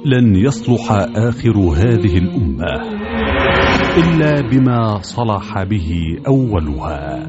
لن يصلح آخر هذه الأمة إلا بما صلح به أولها.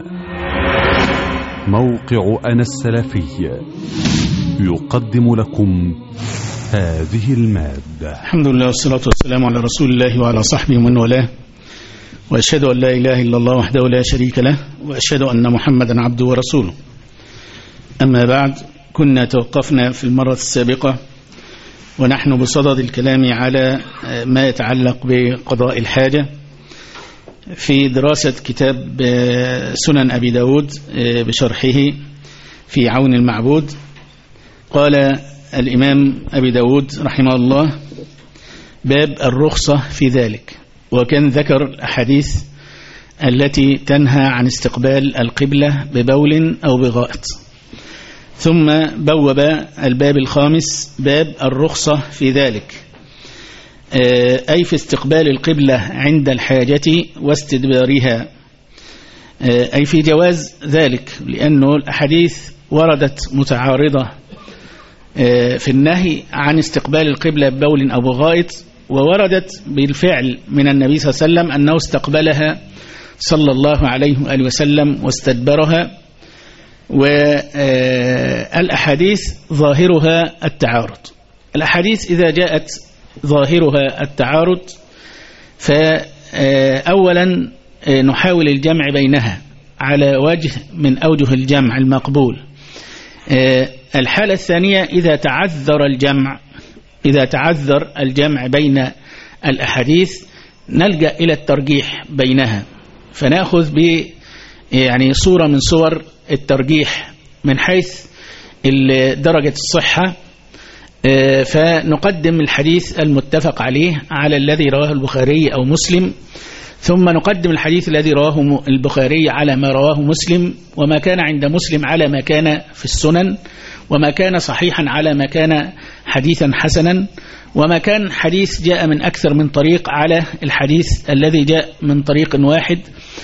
موقع أنا السلفي يقدم لكم هذه المادة. الحمد لله والصلاة والسلام على رسول الله وعلى صحبه ومن والاه، وأشهد أن لا إله إلا الله وحده لا شريك له، وأشهد أن محمدا عبده ورسوله. أما بعد، كنا توقفنا في المرة السابقة ونحن بصدد الكلام على ما يتعلق بقضاء الحاجة في دراسة كتاب سنن أبي داود بشرحه في عون المعبود. قال الإمام أبي داود رحمه الله: باب الرخصة في ذلك. وكان ذكر الأحاديث التي تنهى عن استقبال القبلة ببول أو بغائط، ثم بوب الباب الخامس باب الرخصة في ذلك، أي في استقبال القبلة عند الحاجة واستدبارها، أي في جواز ذلك، لأنه الأحاديث وردت متعارضة في النهي عن استقبال القبلة ببول أو بغائط، ووردت بالفعل من النبي صلى الله عليه وسلم أنه استقبلها صلى الله عليه وآله وسلم واستدبرها. والأحاديث ظاهرها التعارض. الأحاديث إذا جاءت ظاهرها التعارض فأولا نحاول الجمع بينها على وجه من أوجه الجمع المقبول. الحالة الثانية إذا تعذر الجمع بين الأحاديث نلجأ إلى الترجيح بينها، فنأخذ يعني صورة من صور الترجيح من حيث درجة الصحة، فنقدم الحديث المتفق عليه على الذي رواه البخاري أو مسلم، ثم نقدم الحديث الذي رواه البخاري على ما رواه مسلم، وما كان عند مسلم على ما كان في السنن، وما كان صحيحا على ما كان حديثا حسنا، وما كان حديث جاء من أكثر من طريق على الحديث الذي جاء من طريق واحد.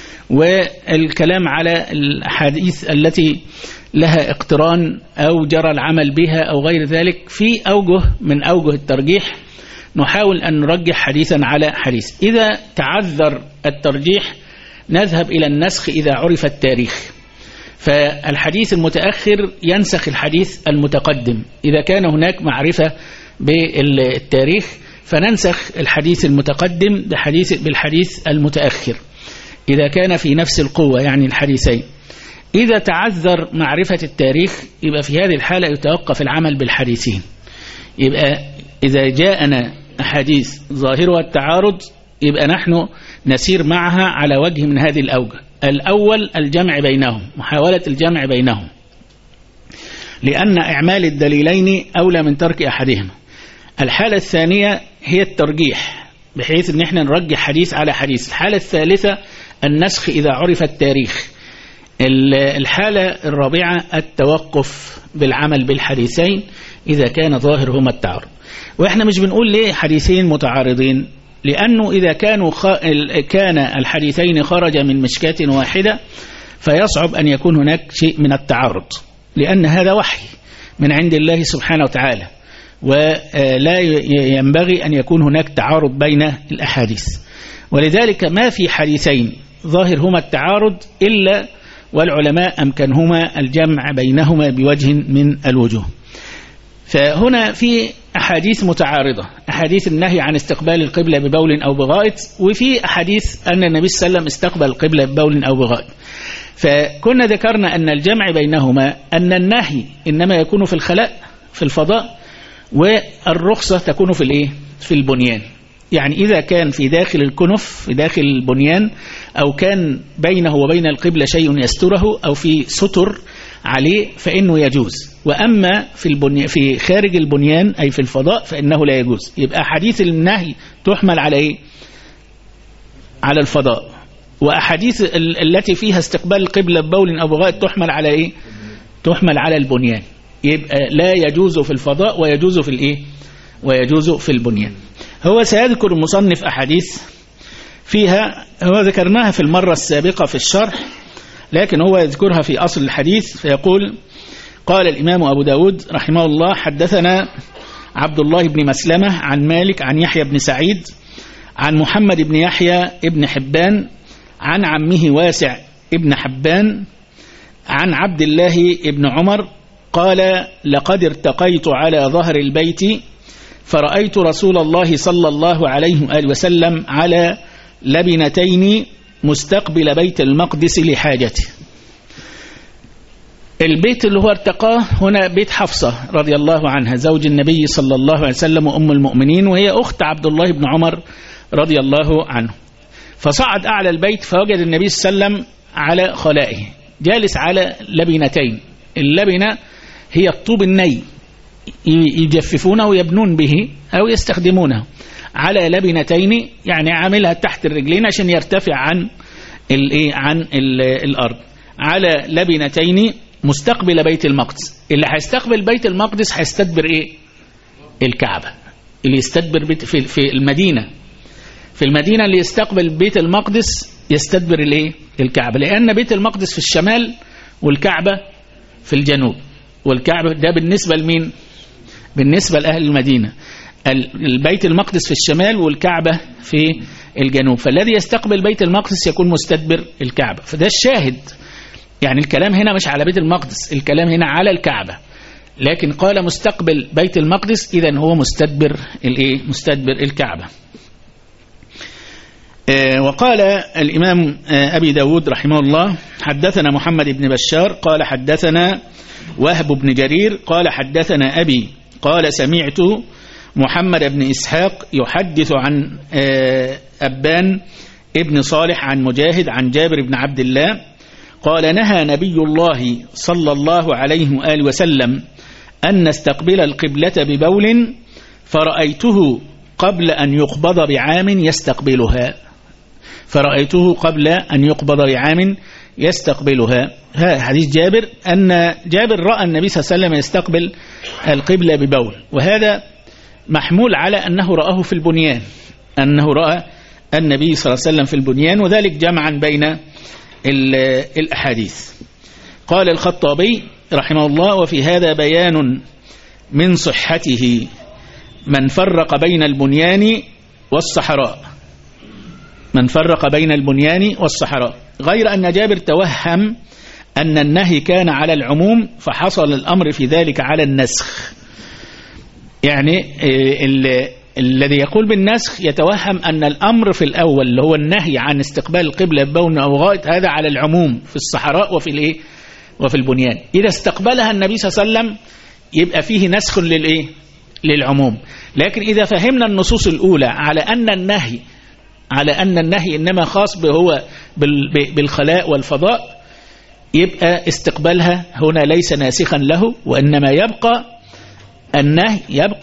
والكلام على الأحاديث التي لها اقتران أو جرى العمل بها أو غير ذلك في أوجه من أوجه الترجيح، نحاول أن نرجح حديثا على حديث. إذا تعذر الترجيح نذهب إلى النسخ إذا عرف التاريخ، فالحديث المتأخر ينسخ الحديث المتقدم. إذا كان هناك معرفة بالتاريخ فننسخ الحديث المتقدم بالحديث المتأخر إذا كان في نفس القوة، يعني الحديثين. إذا تعذر معرفة التاريخ يبقى في هذه الحالة يتوقف العمل بالحديثين. يبقى إذا جاءنا أحاديث ظاهرها التعارض يبقى نحن نسير معها على وجه من هذه الأوجه. الأول الجمع بينهم، محاولة الجمع بينهم، لأن إعمال الدليلين أولى من ترك أحدهما. الحالة الثانية هي الترجيح، بحيث أن احنا نرجح حديث على حديث. الحالة الثالثة النسخ إذا عرف التاريخ. الحالة الرابعة التوقف بالعمل بالحديثين إذا كان ظاهرهما التعارض. وإحنا مش بنقول ليه حديثين متعارضين، لأنه إذا كان الحديثين خرج من مشكاة واحدة فيصعب أن يكون هناك شيء من التعارض، لأن هذا وحي من عند الله سبحانه وتعالى، ولا ينبغي أن يكون هناك تعارض بين الأحاديث. ولذلك ما في حديثين ظاهرهما التعارض إلا والعلماء أمكنهما الجمع بينهما بوجه من الوجوه. فهنا في أحاديث متعارضة، أحاديث النهي عن استقبال القبلة ببول أو بغائط، وفي أحاديث أن النبي صلى الله عليه وسلم استقبل القبلة ببول أو بغائط. فكنا ذكرنا أن الجمع بينهما أن النهي إنما يكون في الخلاء في الفضاء، والرخصة تكون في البنيان. يعني إذا كان في داخل الكنف في داخل البنيان، أو كان بينه وبين القبلة شيء يستره أو في ستر عليه فإنه يجوز. وأما في خارج البنيان أي في الفضاء فإنه لا يجوز. يبقى حديث النهي تحمل على على الفضاء، وأحاديث التي فيها استقبال القبلة ببول أو بغائط تحمل على تحمل على البنيان. يبقى لا يجوز في الفضاء ويجوز في البنيان. هو سيذكر المصنف أحاديث فيها، هو ذكرناها في المرة السابقة في الشرح، لكن هو يذكرها في أصل الحديث. فيقول: قال الإمام أبو داود رحمه الله: حدثنا عبد الله بن مسلمة عن مالك عن يحيى بن سعيد عن محمد بن يحيى بن حبان عن عمه واسع بن حبان عن عبد الله بن عمر قال لقد ارتقيت على ظهر البيت فرأيت رسول الله صلى الله عليه وآله وسلم على لبنتين مستقبل بيت المقدس لحاجته. البيت اللي هو ارتقاه هنا بيت حفصة رضي الله عنها زوج النبي صلى الله عليه وسلم وأم المؤمنين، وهي أخت عبد الله بن عمر رضي الله عنه. فصعد أعلى البيت فوجد النبي صلى الله عليه وسلم على خلائه جالس على لبنتين. اللبنة هي الطوب الني يجففونه ويبنون به أو يستخدمونه، على لبنتين يعني عاملها تحت الرجلين عشان يرتفع عن الأرض، على لبنتين مستقبل بيت المقدس. اللي هيستقبل بيت المقدس هيستدبر الكعبة. اللي يستدبر في المدينة، في المدينة اللي يستقبل بيت المقدس يستدبر الكعبة، لأن بيت المقدس في الشمال والكعبة في الجنوب. والكعبة ده بالنسبة لمين؟ بالنسبة لأهل المدينة. البيت المقدس في الشمال والكعبة في الجنوب، فالذي يستقبل بيت المقدس يكون مستدبر الكعبة. فده الشاهد، يعني الكلام هنا مش على بيت المقدس، الكلام هنا على الكعبة، لكن قال مستقبل بيت المقدس، إذن هو مستدبر مستدبر الكعبة. وقال الإمام أبي داود رحمه الله حدثنا محمد بن بشار قال حدثنا وهب بن جرير قال حدثنا أبي قال سمعت محمد بن إسحاق يحدث عن أبان ابن صالح عن مجاهد عن جابر بن عبد الله قال نهى نبي الله صلى الله عليه وآله وسلم أن نستقبل القبلة ببول فرأيته قبل أن يقبض بعام يستقبلها. فرأيته قبل أن يقبض بعام يستقبلها. هذا حديث جابر، أن جابر رأى النبي صلى الله عليه وسلم يستقبل القبلة ببول، وهذا محمول على أنه رآه في البنيان، أنه رأى النبي صلى الله عليه وسلم في البنيان، وذلك جمعا بين الأحاديث. قال الخطابي رحمه الله وفي هذا بيان من صحته من فرق بين البنيان والصحراء، من فرق بين البنيان والصحراء، غير أن جابر توهم أن النهي كان على العموم فحصل الأمر في ذلك على النسخ. يعني الذي يقول بالنسخ يتوهم أن الأمر في الأول اللي هو النهي عن استقبال القبلة ببول أو غائط هذا على العموم في الصحراء وفي البنيان. إذا استقبلها النبي صلى الله عليه وسلم يبقى فيه نسخ للعموم. لكن إذا فهمنا النصوص الأولى على أن النهي إنما خاص هو بالخلاء والفضاء، يبقى استقبالها هنا ليس ناسخا له، وإنما يبقى النهي،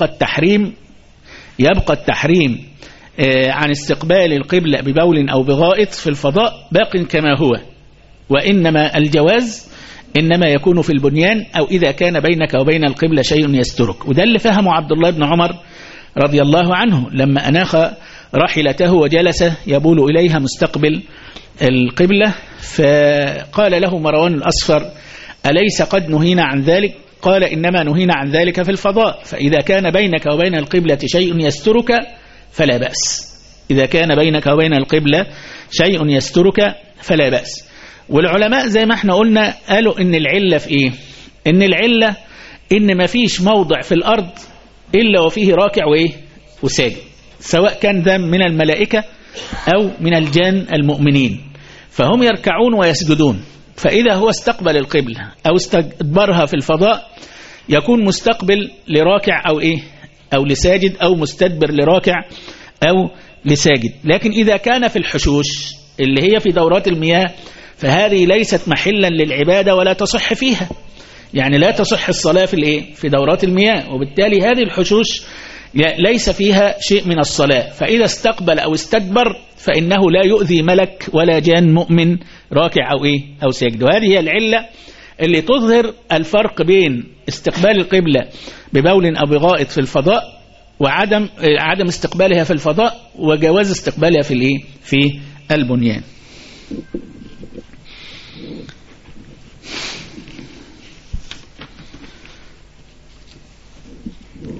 يبقى التحريم عن استقبال القبلة ببول أو بغائط في الفضاء باق كما هو، وإنما الجواز إنما يكون في البنيان أو إذا كان بينك وبين القبلة شيء يسترك. وده اللي فهمه عبد الله بن عمر رضي الله عنه لما أناخ راحلته وجلس يبول إليها مستقبل القبلة، فقال له مروان الأصفر أليس قد نهينا عن ذلك؟ قال إنما نهينا عن ذلك في الفضاء، فإذا كان بينك وبين القبلة شيء يسترك فلا بأس. إذا كان بينك وبين القبلة شيء يسترك فلا بأس. والعلماء زي ما احنا قلنا قالوا إن العلة في إيه؟ إن العلة إن ما فيش موضع في الأرض إلا وفيه راكع وساجد، سواء كان ذا من الملائكة أو من الجان المؤمنين، فهم يركعون ويسجدون. فإذا هو استقبل القبلة أو استدبرها في الفضاء يكون مستقبل لراكع أو لساجد، أو مستدبر لراكع أو لساجد. لكن إذا كان في الحشوش اللي هي في دورات المياه فهذه ليست محلا للعبادة ولا تصح فيها، يعني لا تصح الصلاة في دورات المياه، وبالتالي هذه الحشوش ليس فيها شيء من الصلاة. فإذا استقبل أو استدبر فإنه لا يؤذي ملك ولا جان مؤمن راكع أو ساجد. وهذه هي العلة اللي تظهر الفرق بين استقبال القبلة ببول أو بغائط في الفضاء وعدم استقبالها في الفضاء، وجواز استقبالها في البنيان.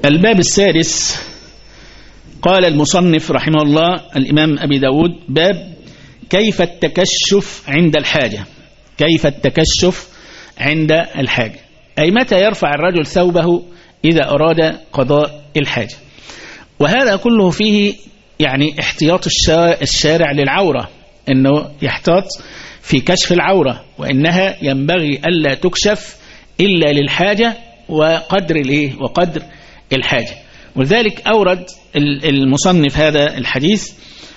الباب السادس قال المصنف رحمه الله الإمام أبي داود: باب كيف التكشف عند الحاجة. كيف التكشف عند الحاجة، أي متى يرفع الرجل ثوبه إذا أراد قضاء الحاجة. وهذا كله فيه يعني احتياط الشارع للعورة، أنه يحتاط في كشف العورة، وإنها ينبغي ألا تكشف إلا للحاجة وقدر الحاجة. ولذلك أورد المصنف هذا الحديث.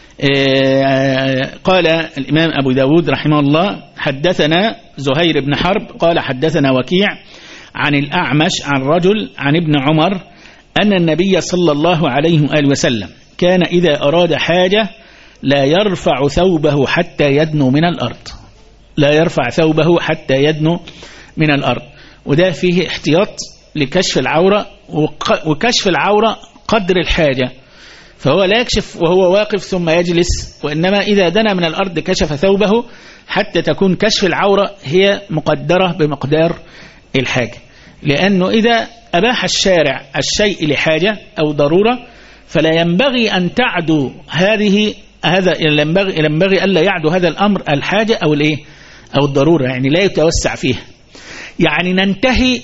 قال الإمام أبو داود رحمه الله: حدثنا زهير بن حرب قال حدثنا وكيع عن الأعمش عن رجل عن ابن عمر أن النبي صلى الله عليه وآله وسلم كان إذا أراد حاجة لا يرفع ثوبه حتى يدنو من الأرض. لا يرفع ثوبه حتى يدنو من الأرض. وده فيه احتياط لكشف العورة، وكشف العورة قدر الحاجة، فهو لا يكشف وهو واقف ثم يجلس، وإنما إذا دنا من الأرض كشف ثوبه حتى تكون كشف العورة هي مقدرة بمقدار الحاجة. لأنه إذا أباح الشارع الشيء لحاجة أو ضرورة فلا ينبغي أن تعدو هذا ينبغي ألا يعدو هذا الأمر الحاجة أو الضرورة، يعني لا يتوسع فيها. يعني ننتهي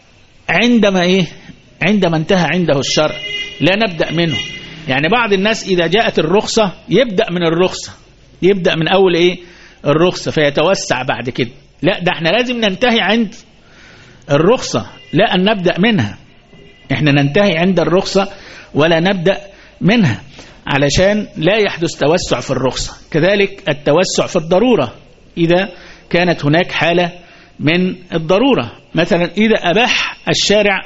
عندما انتهى عنده الشرع، لا نبدأ منه. يعني بعض الناس إذا جاءت الرخصة يبدأ من الرخصة، يبدأ من أول الرخصة فيتوسع بعد كده. لا، ده احنا لازم ننتهي عند الرخصة، لا أن نبدأ منها. احنا ننتهي عند الرخصة ولا نبدأ منها، علشان لا يحدث توسع في الرخصة. كذلك التوسع في الضرورة إذا كانت هناك حالة من الضرورة. مثلا إذا أباح الشارع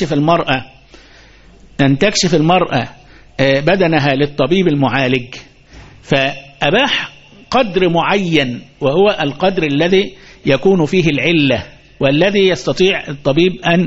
أن تكشف المرأة بدنها للطبيب المعالج، فأباح قدر معين، وهو القدر الذي يكون فيه العلة، والذي يستطيع الطبيب أن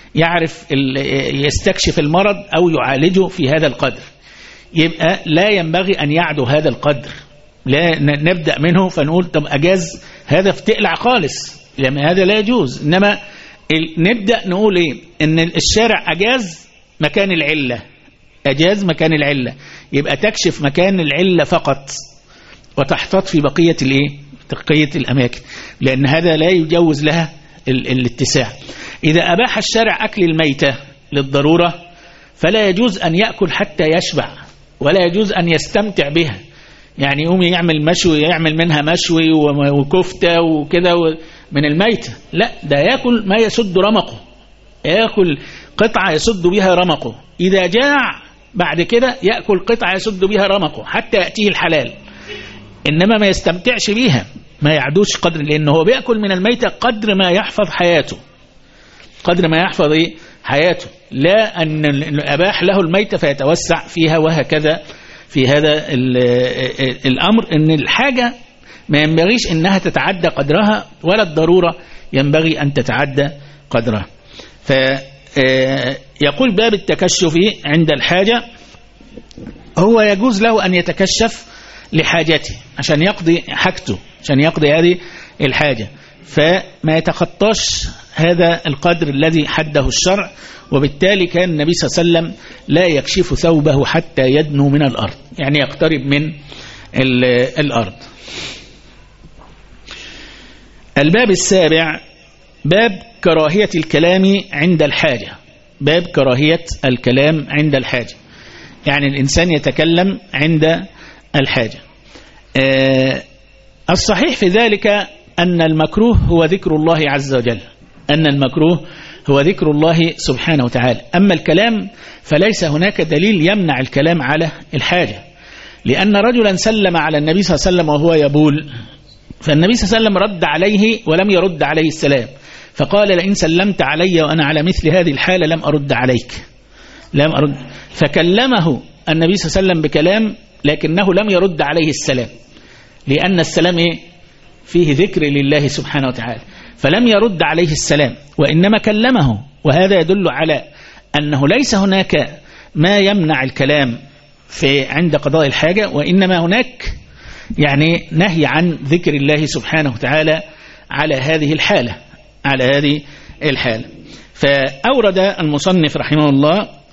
يستكشف المرض أو يعالجه في هذا القدر. يبقى لا ينبغي أن يعدو هذا القدر، لا نبدأ منه فنقول طب أجاز هذا فتقلع خالص، لما هذا لا يجوز. إنما نبدأ نقول إن الشارع أجاز مكان العلة، أجاز مكان العلة، يبقى تكشف مكان العلة فقط وتحتاط في بقية الأماكن، لأن هذا لا يجوز لها الاتساع. إذا أباح الشارع أكل الميتة للضرورة فلا يجوز أن يأكل حتى يشبع، ولا يجوز أن يستمتع بها. يعني يقوم يعمل منها مشوي وكفتة وكده من الميتة، لا، ده يأكل ما يسد رمقه، يأكل قطعة يسد بها رمقه. إذا جاع بعد كده يأكل قطعة يسد بها رمقه حتى يأتيه الحلال، إنما ما يستمتعش بيها، ما يعدوش قدر، لأنه هو بيأكل من الميتة قدر ما يحفظ حياته، قدر ما يحفظ حياته، لا أن أباح له الميتة فيتوسع فيها. وهكذا في هذا الأمر، أن الحاجة ما ينبغيش أنها تتعدى قدرها، ولا الضرورة ينبغي أن تتعدى قدرها. فيقول باب التكشف عند الحاجة، هو يجوز له أن يتكشف لحاجته عشان يقضي حاجته، عشان يقضي هذه الحاجة، فما يتخطاش هذا القدر الذي حده الشرع. وبالتالي كان النبي صلى الله عليه وسلم لا يكشف ثوبه حتى يدنو من الأرض، يعني يقترب من الأرض. الباب السابع باب كراهية الكلام عند الحاجة. باب كراهية الكلام عند الحاجة، يعني الإنسان يتكلم عند الحاجة. الصحيح في ذلك أن المكروه هو ذكر الله عز وجل، أن المكروه هو ذكر الله سبحانه وتعالى. أما الكلام فليس هناك دليل يمنع الكلام على الحاجة، لأن رجلا سلم على النبي صلى الله عليه وسلم وهو يبول، فالنبي صلى الله عليه وسلم رد عليه ولم يرد عليه السلام، فقال لئن سلمت علي وأنا على مثل هذه الحالة لم أرد عليك، لم أرد. فكلمه النبي صلى الله عليه وسلم بكلام لكنه لم يرد عليه السلام، لأن السلام فيه ذكر لله سبحانه وتعالى، فلم يرد عليه السلام وإنما كلمه. وهذا يدل على أنه ليس هناك ما يمنع الكلام عند قضاء الحاجة، وإنما هناك يعني نهي عن ذكر الله سبحانه وتعالى على هذه الحالة، على هذه الحالة. فأورد المصنف رحمه الله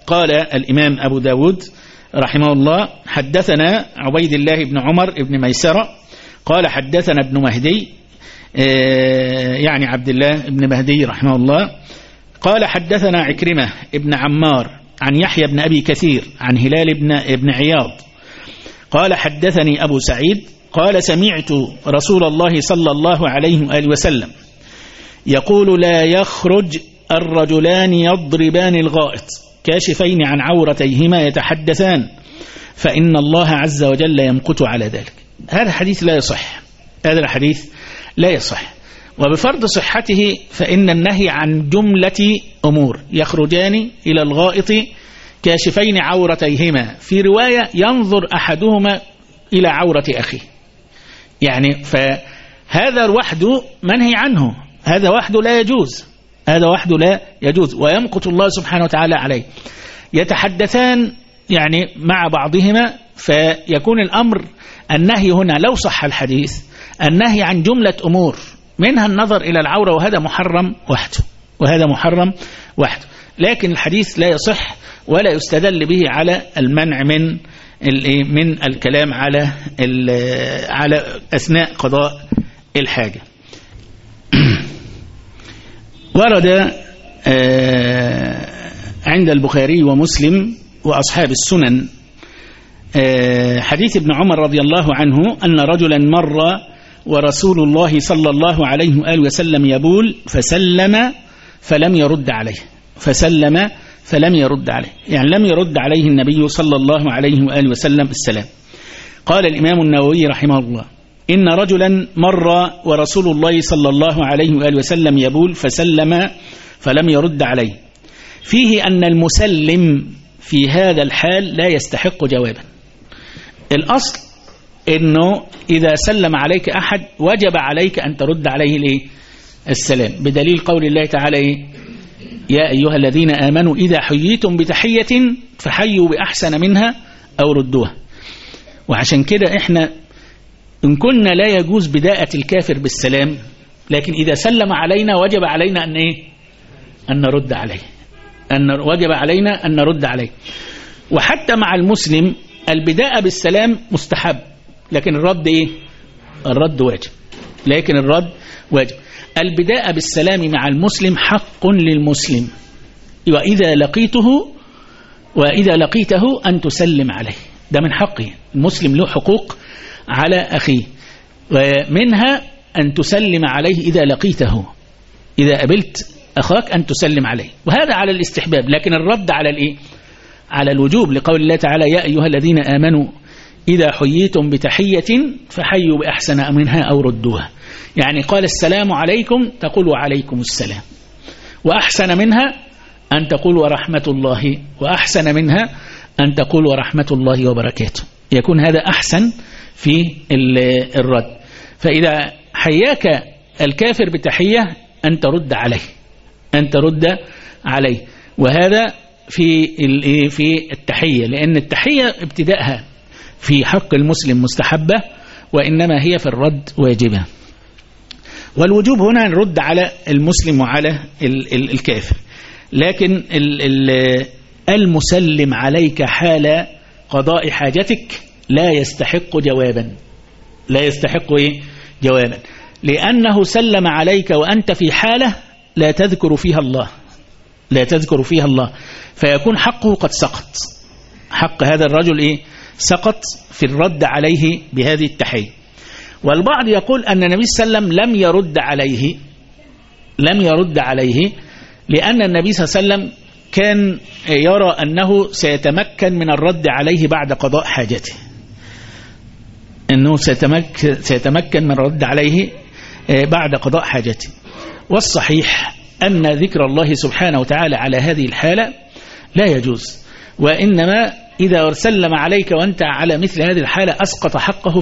قال الإمام أبو داود رحمه الله: حدثنا عبيد الله بن عمر بن ميسرة قال حدثنا ابن مهدي، يعني عبد الله بن مهدي رحمه الله، قال حدثنا عكرمة ابن عمار عن يحيى بن أبي كثير عن هلال بن عياض قال حدثني أبو سعيد قال: سمعت رسول الله صلى الله عليه وآله وسلم يقول: لا يخرج الرجلان يضربان الغائط كاشفين عن عورتيهما يتحدثان فإن الله عز وجل يمقت على ذلك. هذا حديث لا يصح، هذا الحديث لا يصح. وبفرض صحته فإن النهي عن جملة أمور: يخرجان إلى الغائط كاشفين عورتيهما، في رواية ينظر أحدهما إلى عورة أخيه، يعني فهذا وحده منهي عنه، هذا وحده لا يجوز، هذا وحده لا يجوز، ويمقت الله سبحانه وتعالى عليه. يتحدثان يعني مع بعضهما، فيكون الأمر النهي هنا لو صح الحديث النهي عن جملة أمور منها النظر إلى العورة، وهذا محرم وحده، وهذا محرم وحده. لكن الحديث لا يصح ولا يستدل به على المنع من الكلام على أثناء قضاء الحاجة. ورد عند البخاري ومسلم وأصحاب السنن حديث ابن عمر رضي الله عنه أن رجلا مر ورسول الله صلى الله عليه وآله وسلم يبول فسلم فلم يرد عليه، فسلم فلم يرد عليه، يعني لم يرد عليه النبي صلى الله عليه وآله وسلم السلام. قال الإمام النووي رحمه الله: إن رجلا مر ورسول الله صلى الله عليه وآله وسلم يبول فسلم فلم يرد عليه، فيه أن المسلم في هذا الحال لا يستحق جوابا. الأصل إنه إذا سلم عليك أحد وجب عليك أن ترد عليه السلام، بدليل قول الله تعالى: يا أيها الذين آمنوا إذا حييتم بتحية فحيوا بأحسن منها أو ردوها. وعشان كده إحنا إن كنا لا يجوز بداءة الكافر بالسلام، لكن إذا سلم علينا وجب علينا أن نرد عليه، وجب علينا أن نرد عليه. وحتى مع المسلم البداءة بالسلام مستحب، لكن الرد الرد واجب، لكن الرد واجب. البداءة بالسلام مع المسلم حق للمسلم، وإذا لقيته أن تسلم عليه، ده من حقه. المسلم له حقوق على أخيه، ومنها أن تسلم عليه إذا لقيته، إذا قابلت أخاك أن تسلم عليه، وهذا على الاستحباب. لكن الرد على الوجوب، لقول الله تعالى: يا أيها الذين آمنوا إذا حييتم بتحية فحيوا بأحسن منها أو ردوها. يعني قال السلام عليكم تقول وعليكم السلام، وأحسن منها أن تقول ورحمة الله، وأحسن منها أن تقول ورحمة الله وبركاته، يكون هذا أحسن في الرد. فإذا حياك الكافر بتحية أن ترد عليه، وهذا في التحية، لأن التحية ابتداءها في حق المسلم مستحبة، وإنما هي في الرد واجبة. والوجوب هنا نرد على المسلم وعلى الكافر. لكن المسلم عليك حال قضاء حاجتك لا يستحق جوابا، لا يستحق جوابا، لأنه سلم عليك وأنت في حالة لا تذكر فيها الله، فيكون حقه قد سقط، حق هذا الرجل سقط في الرد عليه بهذه التحية. والبعض يقول أن النبي صلى الله عليه وسلم لم يرد عليه لأن النبي صلى الله عليه وسلم كان يرى أنه سيتمكن من الرد عليه بعد قضاء حاجته، أنه سيتمكن من الرد عليه بعد قضاء حاجته. والصحيح أن ذكر الله سبحانه وتعالى على هذه الحالة لا يجوز، وإنما إذا سلم عليك وأنت على مثل هذه الحالة أسقط حقه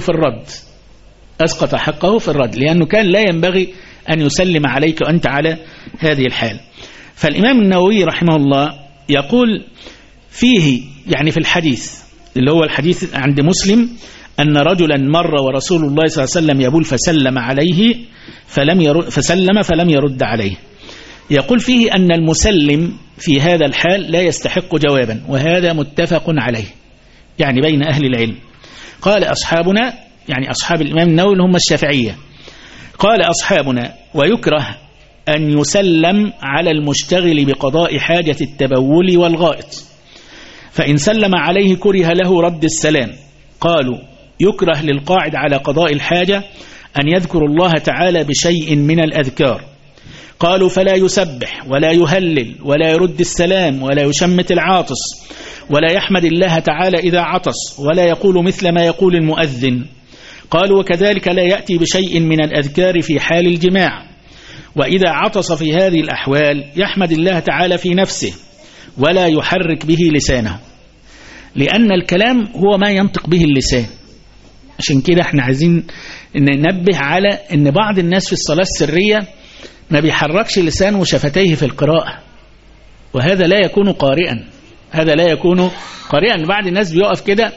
في الرد، لأنه كان لا ينبغي أن يسلم عليك وأنت على هذه الحالة. فالإمام النووي رحمه الله يقول فيه، يعني في الحديث اللي هو الحديث عند مسلم، أن رجلا مر ورسول الله صلى الله عليه وسلم يبول فسلم عليه فلم يرد عليه، يقول فيه أن المسلم في هذا الحال لا يستحق جوابا، وهذا متفق عليه يعني بين أهل العلم. قال أصحابنا يعني أصحاب الإمام النووي هم الشافعية، قال أصحابنا ويكره أن يسلم على المشتغل بقضاء حاجة التبول والغائط، فإن سلم عليه كره له رد السلام. قالوا يكره للقاعد على قضاء الحاجة أن يذكر الله تعالى بشيء من الأذكار. قالوا فلا يسبح ولا يهلل ولا يرد السلام ولا يشمت العاطس ولا يحمد الله تعالى إذا عطس ولا يقول مثل ما يقول المؤذن. قالوا وكذلك لا يأتي بشيء من الأذكار في حال الجماع، وإذا عطس في هذه الأحوال يحمد الله تعالى في نفسه ولا يحرك به لسانه، لأن الكلام هو ما ينطق به اللسان. عشان كده احنا عايزين ننبه على ان بعض الناس في الصلاة السرية ما بيحركش لسانه وشفتيه في القراءة، وهذا لا يكون قارئا، هذا لا يكون قارئا. بعض الناس بيقف كده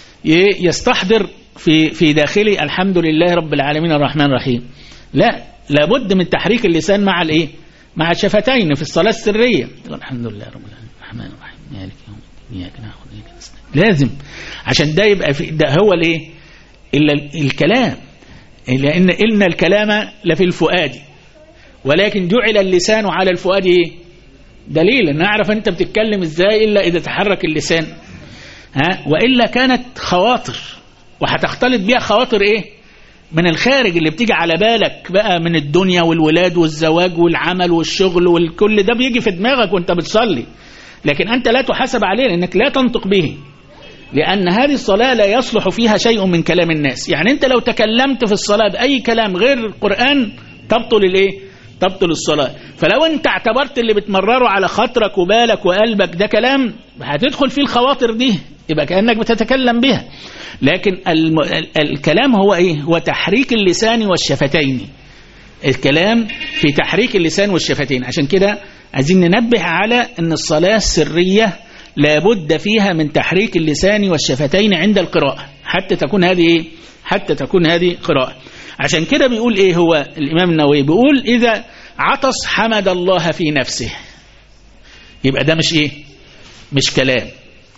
يستحضر في داخله الحمد لله رب العالمين الرحمن الرحيم. لا، لابد من تحريك اللسان مع الايه؟ مع الشفتين في الصلاة السرية. الحمد لله رب العالمين الرحمن الرحيم مالك يوم الدين إياك نعبد وإياك نستعين، لازم عشان ده يبقى ده هو الايه؟ إلا الكلام، لأن إن الكلام لفي الفؤاد ولكن جعل اللسان على الفؤاد ايه؟ دليل ان اعرف انت بتتكلم ازاي الا اذا تحرك اللسان، والا كانت خواطر، وهتختلط بيها خواطر ايه؟ من الخارج اللي بتيجي على بالك بقى من الدنيا والولاد والزواج والعمل والشغل والكل ده بيجي في دماغك وانت بتصلي، لكن انت لا تحاسب عليه لانك لا تنطق به، لأن هذه الصلاة لا يصلح فيها شيء من كلام الناس. يعني أنت لو تكلمت في الصلاة بأي كلام غير القرآن تبطل الإيه؟ تبطل الصلاة. فلو أنت اعتبرت اللي بتمرره على خاطرك وبالك وقلبك ده كلام، هتدخل فيه الخواطر دي، يبقى كأنك بتتكلم بها. لكن الكلام هو إيه؟ هو تحريك اللسان والشفتين. الكلام في تحريك اللسان والشفتين. عشان كده عايزين ننبه على أن الصلاة السرية لابد فيها من تحريك اللسان والشفتين عند القراءة حتى تكون هذه إيه؟ حتى تكون هذه قراءة. عشان كده بيقول إيه هو الإمام النووي؟ بيقول إذا عطس حمد الله في نفسه، يبقى ده مش إيه؟ مش كلام،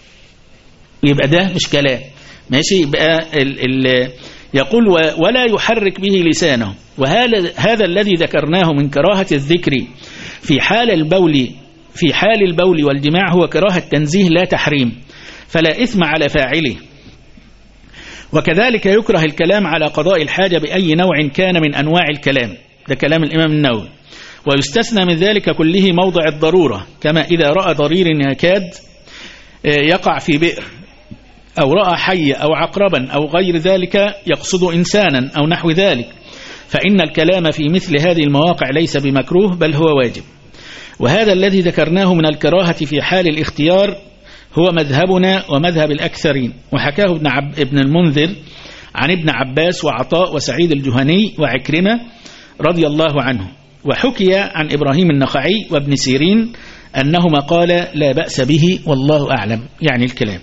يبقى ده مش كلام، ماشي. يبقى يقول ولا يحرك به لسانه. وهذا الذي ذكرناه من كراهة الذكر في حال البول والجماع هو كراهة تنزيه لا تحريم، فلا إثم على فاعله. وكذلك يكره الكلام على قضاء الحاجة بأي نوع كان من أنواع الكلام، ده كلام الإمام النووي. ويستثنى من ذلك كله موضع الضرورة، كما إذا رأى ضرير يكاد يقع في بئر، أو رأى حية أو عقربا أو غير ذلك يقصد إنسانا أو نحو ذلك، فإن الكلام في مثل هذه المواقع ليس بمكروه بل هو واجب. وهذا الذي ذكرناه من الكراهة في حال الاختيار هو مذهبنا ومذهب الأكثرين، وحكاه ابن المنذر عن ابن عباس وعطاء وسعيد الجهني وعكرمة رضي الله عنه. وحكي عن إبراهيم النخعي وابن سيرين أنهما قال لا بأس به والله أعلم، يعني الكلام.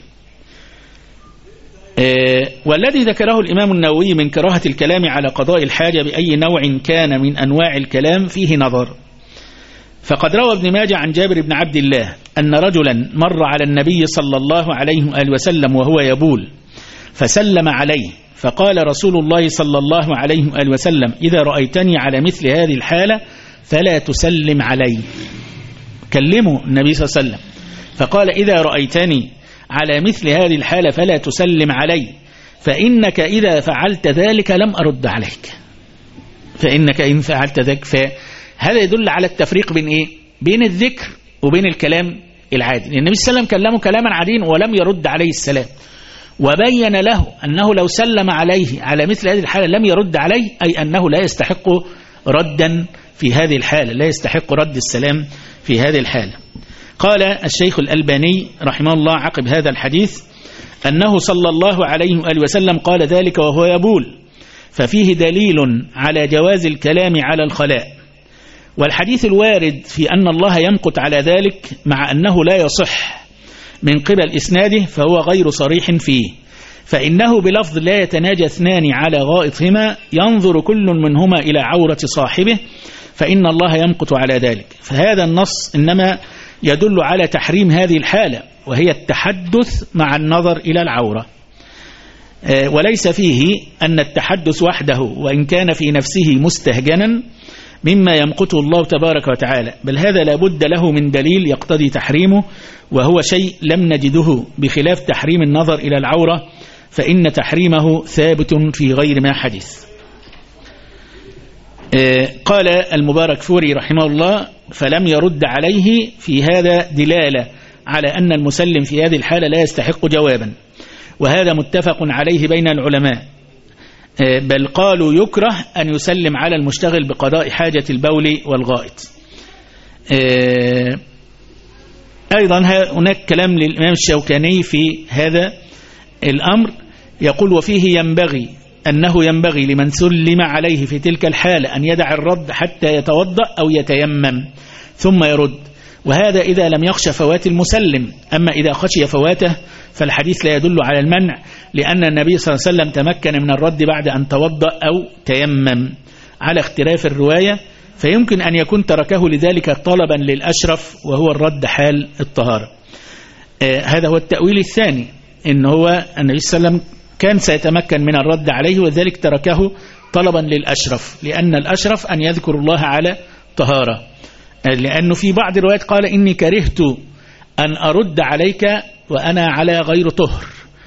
والذي ذكره الإمام النووي من كراهة الكلام على قضاء الحاجة بأي نوع كان من أنواع الكلام فيه نظر. فقد روى ابن ماجه عن جابر بن عبد الله أن رجلا مر على النبي صلى الله عليه وآله وسلم وهو يبول فسلم عليه، فقال رسول الله صلى الله عليه وآله وسلم إذا رأيتني على مثل هذه الحالة فلا تسلم علي. كلمه النبي صلى الله عليه وسلم فقال إذا رأيتني على مثل هذه الحالة فلا تسلم علي، فإنك إذا فعلت ذلك لم أرد عليك. فإنك إن فعلت ذلك. فهذا يدل على التفريق بين إيه؟ بين الذكر وبين الكلام العادي. النبي صلى الله عليه وسلم كلمه كلاما عاديا ولم يرد عليه السلام، وبين له أنه لو سلم عليه على مثل هذه الحالة لم يرد عليه، أي أنه لا يستحق ردا في هذه الحالة، لا يستحق رد السلام في هذه الحالة. قال الشيخ الألباني رحمه الله عقب هذا الحديث أنه صلى الله عليه وآله وسلم قال ذلك وهو يبول، ففيه دليل على جواز الكلام على الخلاء. والحديث الوارد في أن الله يمقت على ذلك مع أنه لا يصح من قبل إسناده فهو غير صريح فيه، فإنه بلفظ لا يتناجى اثنان على غائطهما ينظر كل منهما إلى عورة صاحبه، فإن الله يمقت على ذلك. فهذا النص إنما يدل على تحريم هذه الحالة، وهي التحدث مع النظر إلى العورة، وليس فيه أن التحدث وحده وإن كان في نفسه مستهجنا مما يمقته الله تبارك وتعالى، بل هذا لابد له من دليل يقتضي تحريمه، وهو شيء لم نجده بخلاف تحريم النظر إلى العورة، فإن تحريمه ثابت في غير ما حدث. قال المباركفوري رحمه الله: فلم يرد عليه في هذا دلالة على أن المسلم في هذه الحالة لا يستحق جوابا، وهذا متفق عليه بين العلماء، بل قالوا يكره أن يسلم على المشتغل بقضاء حاجة البول والغائط. أيضا هناك كلام للإمام الشوكاني في هذا الأمر، يقول: وفيه ينبغي لمن سلم عليه في تلك الحالة أن يدع الرد حتى يتوضأ أو يتيمم ثم يرد، وهذا إذا لم يخشى فوات المسلم. أما إذا خشي فواته فالحديث لا يدل على المنع، لأن النبي صلى الله عليه وسلم تمكن من الرد بعد أن توضأ أو تيمم على اختلاف الرواية، فيمكن أن يكون تركه لذلك طلبا للأشرف وهو الرد حال الطهارة. هذا هو التأويل الثاني، إن هو النبي صلى الله عليه وسلم كان سيتمكن من الرد عليه، وذلك تركه طلبا للأشرف، لأن الأشرف أن يذكر الله على طهارة، لأنه في بعض الروايات قال: إني كرهت أن أرد عليك وأنا على غير طهر.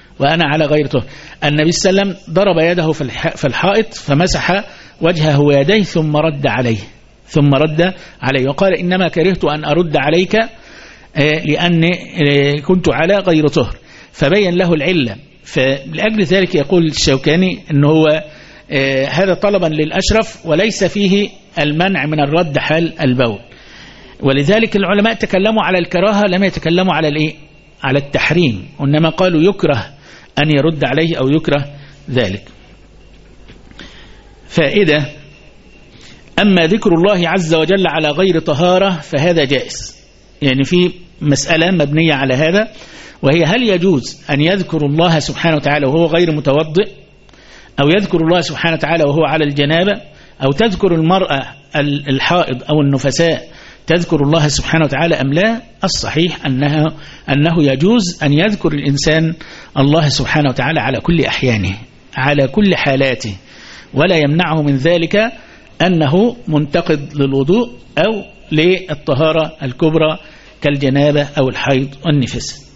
النبي صلى الله عليه وسلم ضرب يده في الحائط فمسح وجهه ويديه ثم رد عليه وقال: إنما كرهت أن أرد عليك لأني كنت على غير طهر، فبين له العلة. فلأجل ذلك يقول الشوكاني أنه هو هذا طلبا للأشرف وليس فيه المنع من الرد حال البول، ولذلك العلماء تكلموا على الكراهة، لم يتكلموا على التحريم، وإنما قالوا يكره أن يرد عليه أو يكره ذلك. فائدة: أما ذكر الله عز وجل على غير طهارة فهذا جائز، يعني في مسألة مبنية على هذا، وهي هل يجوز أن يذكر الله سبحانه وتعالى وهو غير متوضئ، أو يذكر الله سبحانه وتعالى وهو على الجنابة، أو تذكر المرأة الحائض أو النفساء تذكر الله سبحانه وتعالى أم لا؟ الصحيح أنه يجوز أن يذكر الإنسان الله سبحانه وتعالى على كل أحيانه، على كل حالاته، ولا يمنعه من ذلك أنه منتقد للوضوء أو للطهارة الكبرى كالجنابة أو الحيض والنفس.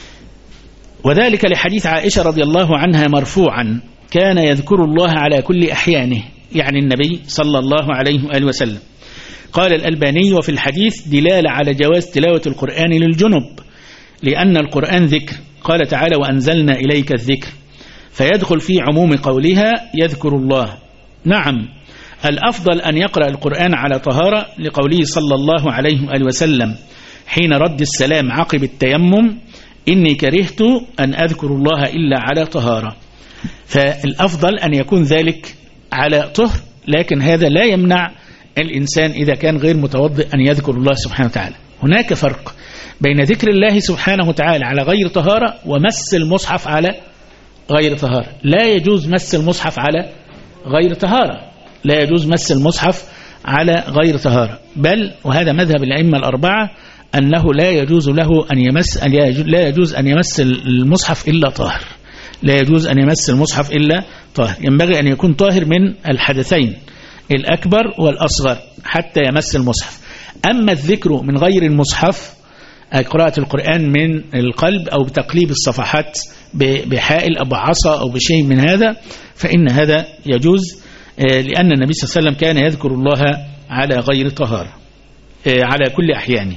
وذلك لحديث عائشة رضي الله عنها مرفوعا: كان يذكر الله على كل أحيانه، يعني النبي صلى الله عليه وآله وسلم. قال الألباني: وفي الحديث دلالة على جواز تلاوة القرآن للجنب، لأن القرآن ذكر، قال تعالى: وأنزلنا إليك الذكر، فيدخل في عموم قولها يذكر الله. نعم، الأفضل أن يقرأ القرآن على طهارة، لقوله صلى الله عليه وآله وسلم حين رد السلام عقب التيمم: إني كرهت أن أذكر الله إلا على طهارة. فالأفضل أن يكون ذلك على طهر، لكن هذا لا يمنع الإنسان إذا كان غير متوضئ أن يذكر الله سبحانه وتعالى. هناك فرق بين ذكر الله سبحانه وتعالى على غير طهارة ومس المصحف على غير طهارة. لا يجوز مس المصحف على غير طهارة، لا يجوز مس المصحف على غير طهارة، بل وهذا مذهب الأئمة الأربعة أنه لا يجوز له أن يمس، لا يجوز أن يمس المصحف إلا طاهر، لا يجوز أن يمس المصحف إلا طاهر، ينبغي أن يكون طاهر من الحدثين الأكبر والأصغر حتى يمس المصحف. أما الذكر من غير المصحف، قراءة القرآن من القلب أو بتقليب الصفحات بحائل أو بعصا أو بشيء من هذا، فإن هذا يجوز، لأن النبي صلى الله عليه وسلم كان يذكر الله على غير طهارة على كل أحيانه.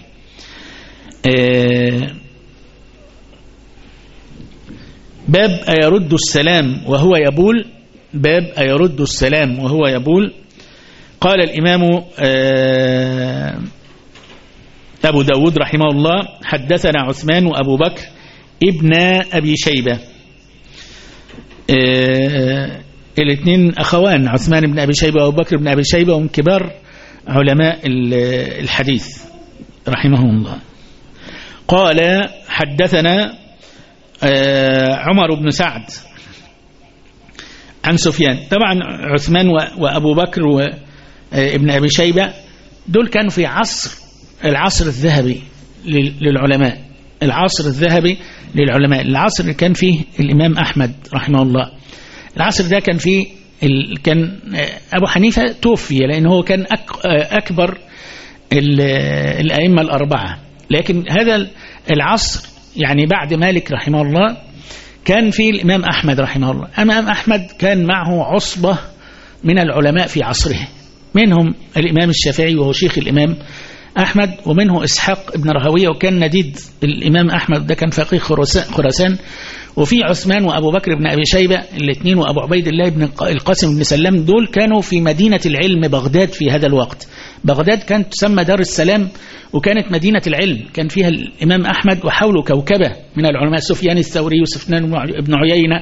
باب أيرد السلام وهو يبول، باب أيرد السلام وهو يبول. قال الإمام أبو داود رحمه الله: حدثنا عثمان وأبو بكر ابن أبي شيبة، الاثنين أخوان، عثمان بن أبي شيبة وأبو بكر بن أبي شيبة، ومن كبار علماء الحديث رحمهم الله. قال: حدثنا عمر بن سعد عن سفيان. طبعا عثمان وأبو بكر وابن أبي شيبة دول كانوا في العصر الذهبي للعلماء، العصر الذهبي للعلماء، العصر اللي كان فيه الإمام أحمد رحمه الله. العصر ده كان فيه كان أبو حنيفة توفي لأنه هو كان أكبر الأئمة الأربعة، لكن هذا العصر يعني بعد مالك رحمه الله كان فيه الإمام أحمد رحمه الله. الإمام أحمد كان معه عصبة من العلماء في عصره، منهم الإمام الشافعي وهو شيخ الإمام أحمد، ومنه إسحاق ابن راهويه وكان نديد الإمام أحمد، ده كان فقيه خراسان، وفي عثمان وأبو بكر بن أبي شيبة الاثنين، وأبو عبيد الله بن القاسم بن سلام، دول كانوا في مدينة العلم بغداد في هذا الوقت. بغداد كانت تسمى دار السلام وكانت مدينة العلم، كان فيها الإمام أحمد وحوله كوكبة من العلماء، سفيان الثوري وسفيان بن عيينة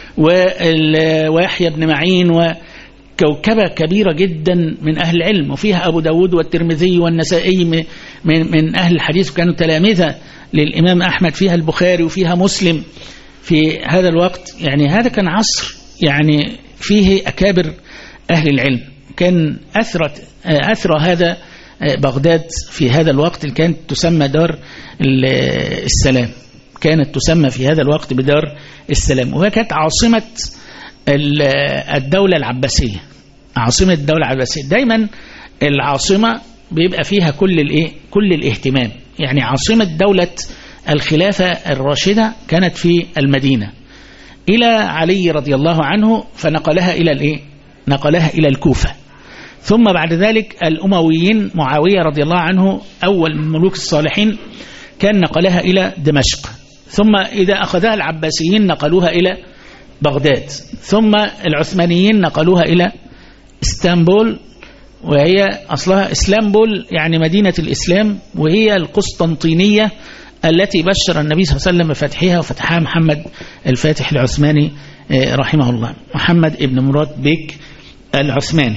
ويحيى بن معين، وكوكبة كبيرة جدا من أهل العلم، وفيها أبو داود والترمذي والنسائي من أهل الحديث، وكانوا تلامذة للإمام أحمد، فيها البخاري وفيها مسلم في هذا الوقت. يعني هذا كان عصر يعني فيه أكابر أهل العلم، كان أثر هذا بغداد في هذا الوقت اللي كانت تسمى دار السلام، كانت تسمى في هذا الوقت بدار السلام، وهي كانت عاصمة الدولة العباسية، عاصمة الدولة العباسية. دايما العاصمة بيبقى فيها كل الاهتمام، يعني عاصمة دولة الخلافة الراشدة كانت في المدينة إلى علي رضي الله عنه، فنقلها إلى نقلها إلى الكوفة، ثم بعد ذلك الأمويين معاوية رضي الله عنه أول من ملوك الصالحين كان نقلها إلى دمشق، ثم إذا أخذها العباسيين نقلوها إلى بغداد، ثم العثمانيين نقلوها إلى اسطنبول، وهي أصلها اسلامبول يعني مدينة الإسلام، وهي القسطنطينية التي بشر النبي صلى الله عليه وسلم بفتحها، وفتحها محمد الفاتح العثماني رحمه الله، محمد ابن مراد بيك العثماني.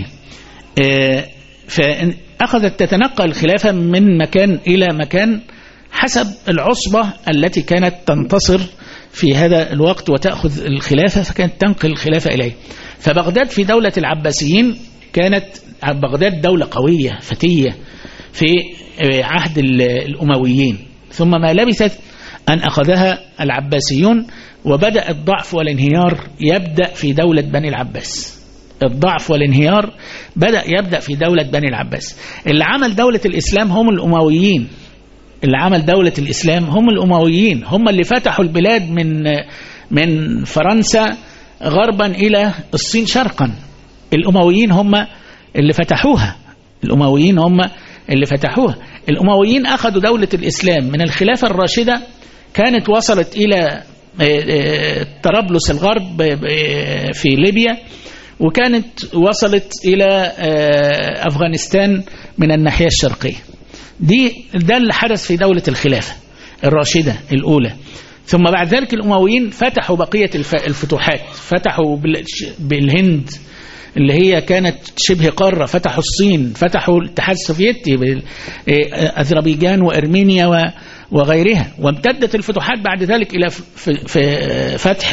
فأخذت تتنقل الخلافة من مكان إلى مكان حسب العصبة التي كانت تنتصر في هذا الوقت وتأخذ الخلافة، فكانت تنقل الخلافة إليه. فبغداد في دولة العباسيين كانت بغداد دولة قوية فتية في عهد الأمويين، ثم ما لبثت أن أخذها العباسيون، وبدأ الضعف والانهيار يبدأ في دولة بني العباس. الضعف والانهيار يبدأ في دولة بني العباس. اللي عمل دولة الإسلام هم الأمويين، اللي عمل دولة الإسلام هم الأمويين، هم اللي فتحوا البلاد من فرنسا غربا إلى الصين شرقا. الأمويين هم اللي فتحوها، الأمويين هم اللي فتحوها. الأمويين أخذوا دولة الإسلام من الخلافة الراشدة، كانت وصلت إلى طرابلس الغرب في ليبيا، وكانت وصلت إلى أفغانستان من الناحية الشرقية. ده اللي حدث في دولة الخلافة الراشدة الأولى. ثم بعد ذلك الأمويين فتحوا بقية الفتوحات، فتحوا بالهند اللي هي كانت شبه قارة، فتحوا الصين، فتحوا الاتحاد السوفيتي، أذربيجان وأرمينيا وغيرها، وامتدت الفتوحات بعد ذلك إلى فتح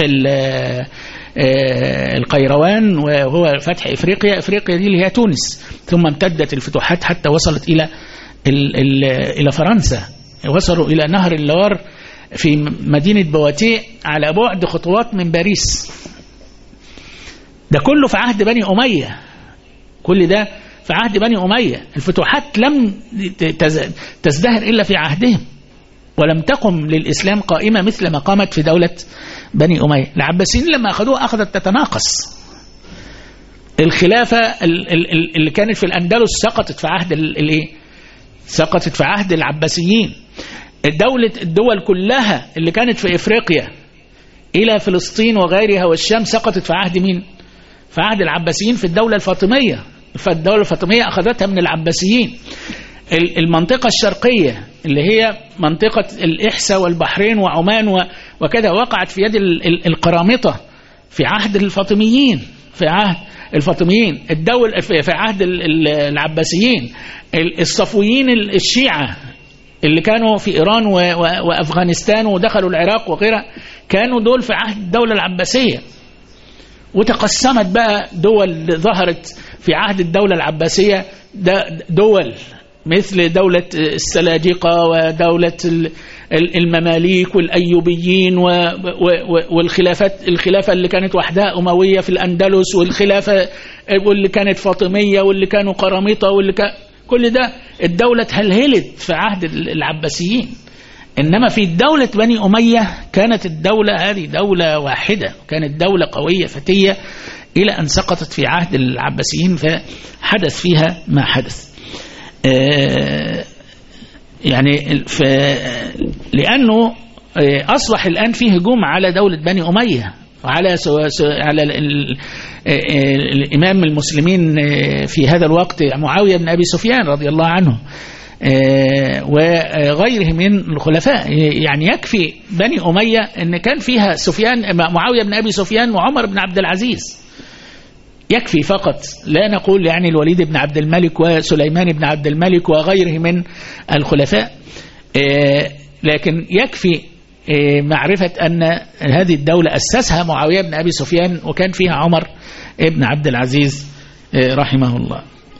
القيروان، وهو فتح إفريقيا دي اللي هي تونس، ثم امتدت الفتوحات حتى وصلت إلى فرنسا، وصلوا إلى نهر اللوار في مدينة بواتيه على بعد خطوات من باريس. ده كله في عهد بني أمية، كل ده في عهد بني أمية. الفتوحات لم تزدهر إلا في عهدهم، ولم تقم للإسلام قائمة مثل ما قامت في دولة بني أمية. العباسيين لما أخذوها أخذت تتناقص. الخلافة اللي كانت في الأندلس سقطت في عهد سقطت في عهد العباسيين. الدول كلها اللي كانت في إفريقيا إلى فلسطين وغيرها والشام سقطت في عهد مين؟ في عهد العباسيين، في الدولة الفاطمية. فالدولة الفاطمية أخذتها من العباسيين. المنطقة الشرقية اللي هي منطقة الإحسا والبحرين وعمان وكذا وقعت في يد القرامطة في عهد الفاطميين، في عهد الفاطميين. الدول في عهد العباسيين. الصفويين الشيعة اللي كانوا في إيران وأفغانستان ودخلوا العراق وغيرها كانوا دول في عهد الدولة العباسية. وتقسمت بقى دول ظهرت في عهد الدولة العباسية، دول مثل دولة السلاجقة ودولة المماليك والأيوبيين الخلافة اللي كانت وحدها أموية في الأندلس، والخلافة واللي كانت فاطمية، واللي كانوا قرامطة، كل ده الدولة هلهلت في عهد العباسيين. إنما في دولة بني أمية كانت الدولة هذه دولة واحدة، كانت دولة قوية فتية إلى أن سقطت في عهد العباسيين فحدث فيها ما حدث. يعني لأنه أصبح الآن فيه هجوم على دولة بني أمية وعلى الإمام المسلمين في هذا الوقت معاوية بن أبي سفيان رضي الله عنه وغيره من الخلفاء. يعني يكفي بني أمية أن كان فيها معاوية بن أبي سفيان وعمر بن عبد العزيز، يكفي فقط، لا نقول يعني الوليد بن عبد الملك وسليمان بن عبد الملك وغيره من الخلفاء، لكن يكفي معرفة أن هذه الدولة أسسها معاوية بن أبي سفيان وكان فيها عمر بن عبد العزيز رحمه الله.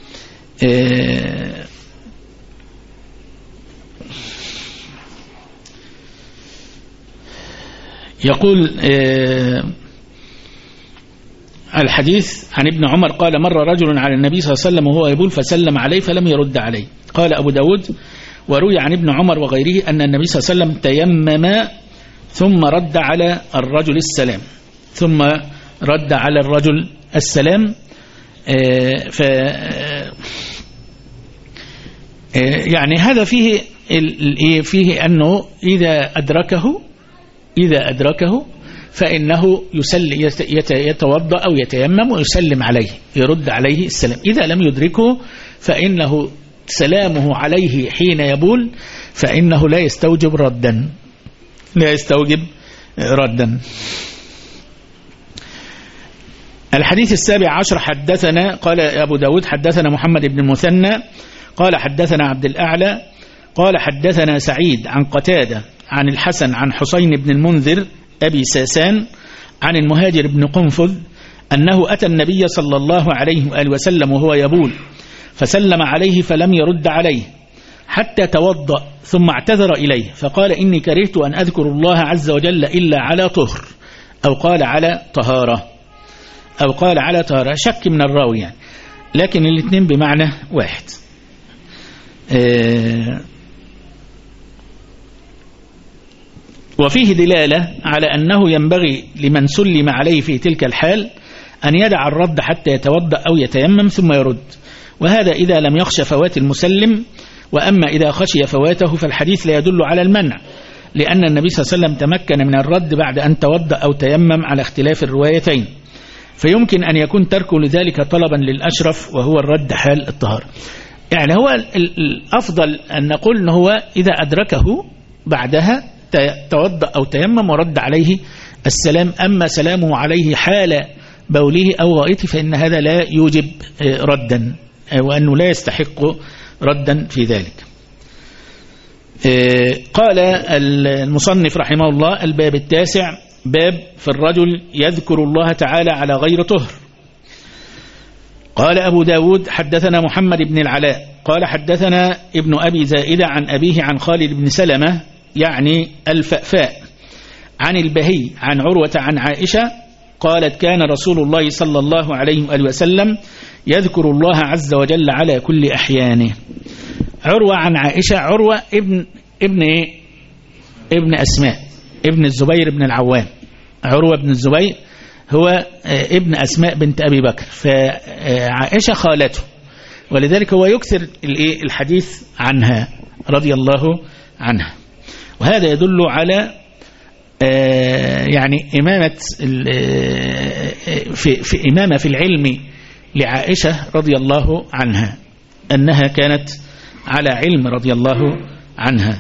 يقول الحديث عن ابن عمر قال: مر رجل على النبي صلى الله عليه وسلم وهو يبول فسلم عليه فلم يرد عليه. قال أبو داود: وروي عن ابن عمر وغيره أن النبي صلى الله عليه وسلم تيمم ثم رد على الرجل السلام يعني هذا فيه أنه إذا أدركه فإنه يتوضأ أو يتيمم ويسلم عليه، يرد عليه السلام. إذا لم يدركه فإنه سلامه عليه حين يبول فإنه لا يستوجب ردا. الحديث 17 حدثنا، قال أبو داود: حدثنا محمد بن المثنى قال حدثنا عبد الأعلى قال حدثنا سعيد عن قتادة عن الحسن عن حسين بن المنذر أبي ساسان عن المهاجر بن قنفذ أنه أتى النبي صلى الله عليه وآله وسلم وهو يبول فسلم عليه فلم يرد عليه حتى توضأ ثم اعتذر إليه فقال: إني كرهت أن أذكر الله عز وجل إلا على طهر، أو قال على طهارة، شك من الراوي يعني، لكن الاثنين بمعنى واحد. وفيه دلالة على أنه ينبغي لمن سلم عليه في تلك الحال أن يدع الرد حتى يتوضأ أو يتيمم ثم يرد، وهذا إذا لم يخش فوات المسلم. وأما إذا خشي فواته فالحديث لا يدل على المنع، لأن النبي صلى الله عليه وسلم تمكن من الرد بعد أن توضأ أو تيمم على اختلاف الروايتين، فيمكن أن يكون تركه لذلك طلبا للأشرف وهو الرد حال الطهارة. يعني هو الأفضل أن نقول أنه هو إذا أدركه بعدها توضأ أو تيمم ورد عليه السلام. أما سلامه عليه حال بوله أو غائته فإن هذا لا يوجب ردا، وأنه لا يستحق ردا في ذلك. قال المصنف رحمه الله: الباب 9 باب في الرجل يذكر الله تعالى على غير طهر. قال أبو داود: حدثنا محمد بن العلاء قال حدثنا ابن أبي زائدة عن أبيه عن خالد بن سلمة يعني الفأفاء عن البهي عن عروة عن عائشة قالت: كان رسول الله صلى الله عليه وآله وسلم يذكر الله عز وجل على كل أحيانه. عروة عن عائشة، عروة ابن أسماء ابن الزبير بن العوام. عروة بن الزبير هو ابن أسماء بنت أبي بكر، فعائشة خالته، ولذلك هو يكثر الحديث عنها رضي الله عنها. وهذا يدل على يعني إمامة في إمامة في العلم لعائشة رضي الله عنها، أنها كانت على علم رضي الله عنها.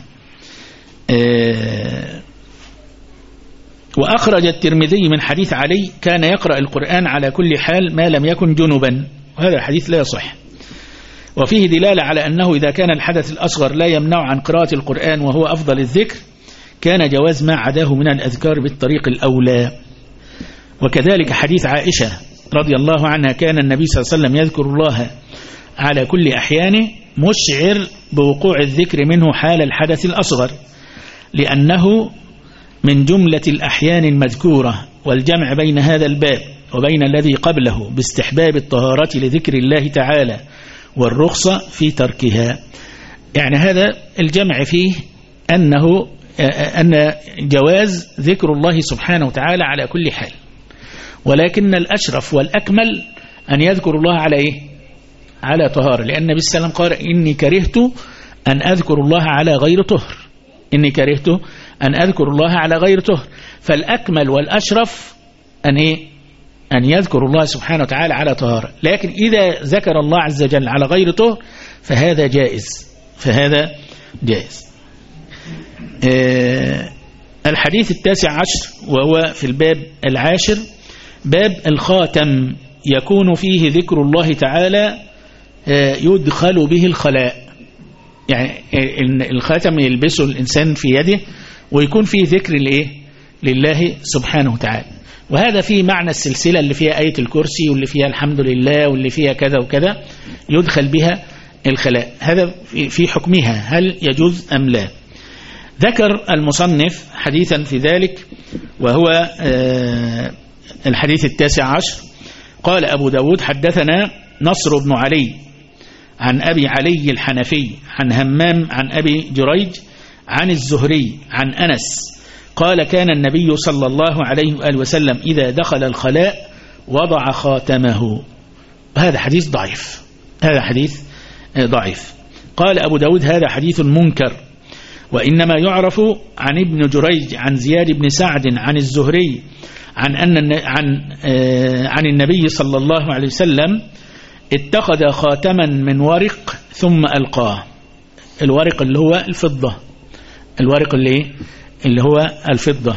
وأخرج الترمذي من حديث علي: كان يقرأ القرآن على كل حال ما لم يكن جنبا، وهذا الحديث لا يصح. وفيه دلالة على أنه إذا كان الحدث الأصغر لا يمنع عن قراءة القرآن وهو أفضل الذكر كان جواز ما عداه من الأذكار بالطريق الأولى. وكذلك حديث عائشة رضي الله عنها: كان النبي صلى الله عليه وسلم يذكر الله على كل أحيانه، مشعر بوقوع الذكر منه حال الحدث الأصغر، لأنه من جملة الأحيان المذكورة، والجمع بين هذا الباب وبين الذي قبله باستحباب الطهارة لذكر الله تعالى والرخصة في تركها. يعني هذا الجمع فيه أن جواز ذكر الله سبحانه وتعالى على كل حال، ولكن الأشرف والأكمل أن يذكر الله على إيه؟ على طهارة، لأن النبي صلى الله عليه وسلم قال إني كرهت أن أذكر الله على غير طهر، إني كرهت أن أذكر الله على غير طهر. فالأكمل والأشرف أن إيه؟ أن يذكر الله سبحانه وتعالى على طهارة، لكن إذا ذكر الله عز وجل على غير طهر فهذا جائز، فهذا جائز. الحديث 19 وهو في الباب 10، باب الخاتم يكون فيه ذكر الله تعالى يدخل به الخلاء. يعني الخاتم يلبسه الإنسان في يده ويكون فيه ذكر لله سبحانه وتعالى، وهذا فيه معنى السلسلة اللي فيها آية الكرسي واللي فيها الحمد لله واللي فيها كذا وكذا، يدخل بها الخلاء. هذا في حكمها هل يجوز أم لا؟ ذكر المصنف حديثا في ذلك، وهو الحديث 19. قال أبو داود حدثنا نصر بن علي عن أبي علي الحنفي عن همام عن أبي جريج عن الزهري عن أنس قال كان النبي صلى الله عليه وآله وسلم إذا دخل الخلاء وضع خاتمه. هذا حديث ضعيف، هذا حديث ضعيف. قال أبو داود هذا حديث منكر، وإنما يعرف عن ابن جريج عن زياد بن سعد عن الزهري عن النبي صلى الله عليه وسلم اتخذ خاتما من ورق ثم ألقاه. الورق اللي هو الفضة، الورق اللي هو الفضة.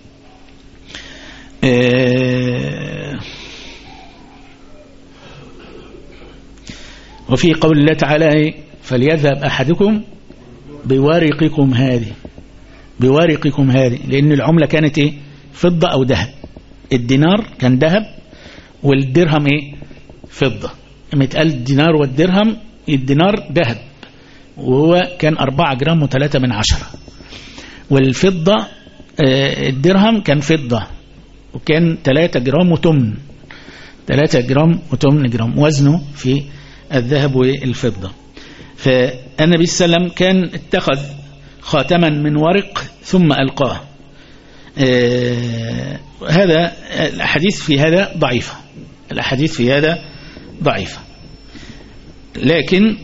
وفي قول الله تعالى فليذهب أحدكم بورقكم هذه، بورقكم هذه، لأن العملة كانت فضة أو ذهب. الدينار كان ذهب والدرهم فضة. لما يتقال الدينار والدرهم، الدينار ذهب وهو كان 4 جرام و3 من 10، والفضة الدرهم كان فضة وكان 3 جرام وتمن، 3 جرام وتمن جرام وزنه في الذهب والفضة. فالنبي صلى الله عليه وسلم كان اتخذ خاتما من ورق ثم ألقاه. هذا الأحاديث في هذا ضعيفة، الأحاديث في هذا ضعيفة، لكن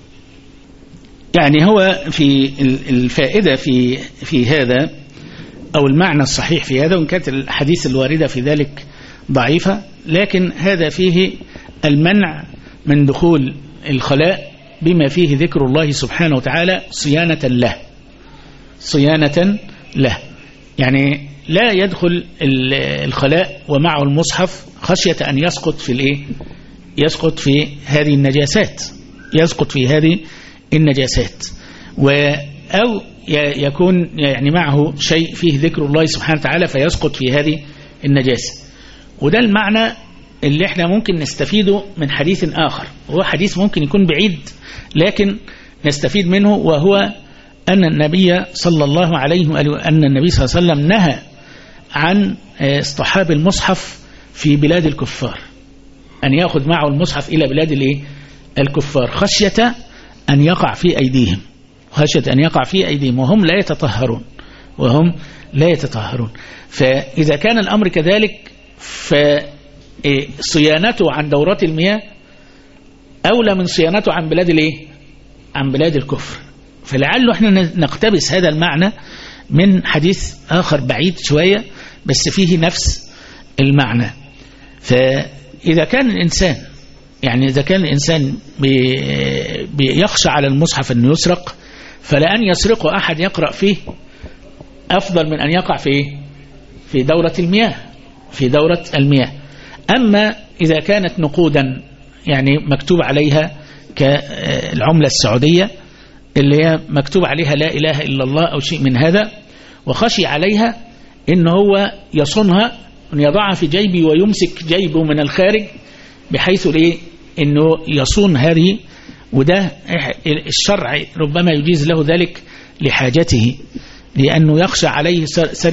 يعني هو في الفائدة في هذا أو المعنى الصحيح في هذا، وإن كانت الأحاديث الواردة في ذلك ضعيفة، لكن هذا فيه المنع من دخول الخلاء بما فيه ذكر الله سبحانه وتعالى صيانة له، صيانة له. يعني لا يدخل الخلاء ومعه المصحف خشية أن يسقط في يسقط في هذه النجاسات، يسقط في هذه النجاسات، أو يكون يعني معه شيء فيه ذكر الله سبحانه وتعالى فيسقط في هذه النجاسة. وده المعنى اللي احنا ممكن نستفيده من حديث آخر، وهو حديث ممكن يكون بعيد لكن نستفيد منه، وهو أن النبي صلى الله عليه وآله أن النبي صلى الله عليه وسلم نهى عن اصطحاب المصحف في بلاد الكفار، أن يأخذ معه المصحف إلى بلاد الكفار خشية أن يقع في أيديهم، خشية أن يقع في أيديهم وهم لا يتطهرون، وهم لا يتطهرون. فإذا كان الأمر كذلك فصيانته عن دورات المياه أولى من صيانته عن بلاد عن بلاد الكفر. فلعله احنا نقتبس هذا المعنى من حديث آخر بعيد شوية بس فيه نفس المعنى. فإذا كان الإنسان يعني إذا كان الإنسان بيخشى على المصحف أنه يسرق، فلأن يسرقه أحد يقرأ فيه أفضل من أن يقع في دورة المياه، في دورة المياه. أما إذا كانت نقودا يعني مكتوب عليها كالعملة السعودية اللي هي مكتوب عليها لا إله إلا الله أو شيء من هذا، وخشي عليها إن هو يصونها، أن يضعها في جيبي ويمسك جيبه من الخارج بحيث إنه يصون هذه وده الشرع ربما يجيز له ذلك لحاجته، لأنه يخشى عليه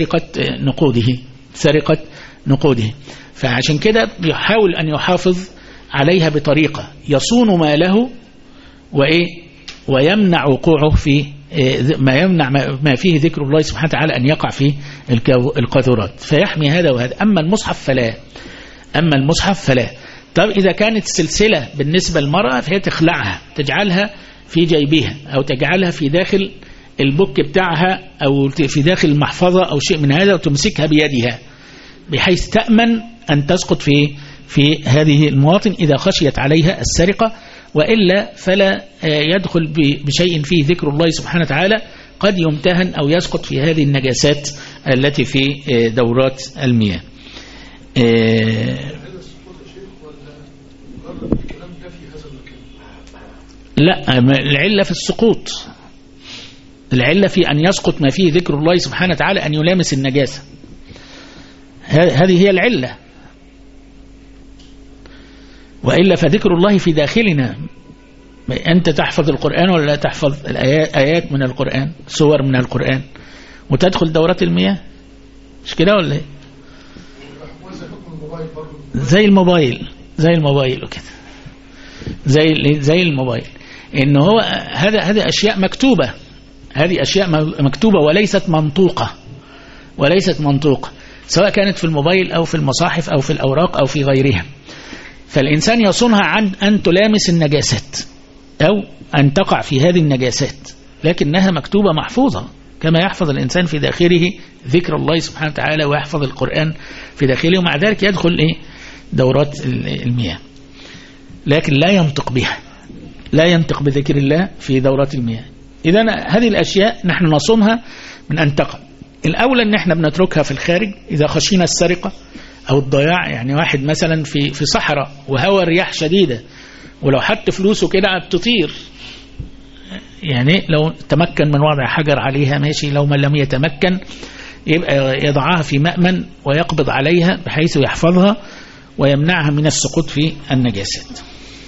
سرقة نقوده. فعشان كده يحاول أن يحافظ عليها بطريقة يصون ماله ويمنع وقوعه في ما فيه ذكر الله سبحانه وتعالى أن يقع في القاذورات، فيحمي هذا وهذا. أما المصحف فلا. طب إذا كانت سلسلة بالنسبة للمرأة فهي تخلعها، تجعلها في جيبها أو تجعلها في داخل البوك بتاعها أو في داخل المحفظة أو شيء من هذا، وتمسكها بيدها بحيث تأمن أن تسقط في هذه المواطن إذا خشيت عليها السرقة، وإلا فلا يدخل بشيء فيه ذكر الله سبحانه وتعالى، قد يمتهن أو يسقط في هذه النجاسات التي في دورات المياه. لا، العلة في السقوط، العلة في أن يسقط ما فيه ذكر الله سبحانه وتعالى، أن يلامس النجاسة، هذه هي العلة. وإلا فذكر الله في داخلنا. أنت تحفظ القرآن ولا لا تحفظ آيات من القرآن، سور من القرآن، وتدخل دورات المياه، مش كده ولا ايه؟ زي الموبايل وكده، زي الموبايل، إن هو هذه أشياء مكتوبة، هذه أشياء مكتوبة وليست منطوقة، سواء كانت في الموبايل أو في المصاحف أو في الأوراق أو في غيرها. فالإنسان يصونها عن أن تلامس النجاسات أو أن تقع في هذه النجاسات، لكنها مكتوبة محفوظة، كما يحفظ الإنسان في داخله ذكر الله سبحانه وتعالى ويحفظ القرآن في داخله، ومع ذلك يدخل دورات المياه، لكن لا ينطق بذكر الله في دورات المياه. إذن هذه الأشياء نحن نصونها من أن تقع. الأولى أن احنا بنتركها في الخارج إذا خشينا السرقة أو الضياع. يعني واحد مثلا في صحراء وهوى رياح شديدة، ولو حط فلوسه كده بتطير، يعني لو تمكن من وضع حجر عليها ماشي، لو من لم يتمكن يبقى يضعها في مأمن ويقبض عليها بحيث يحفظها ويمنعها من السقوط في النجاسات.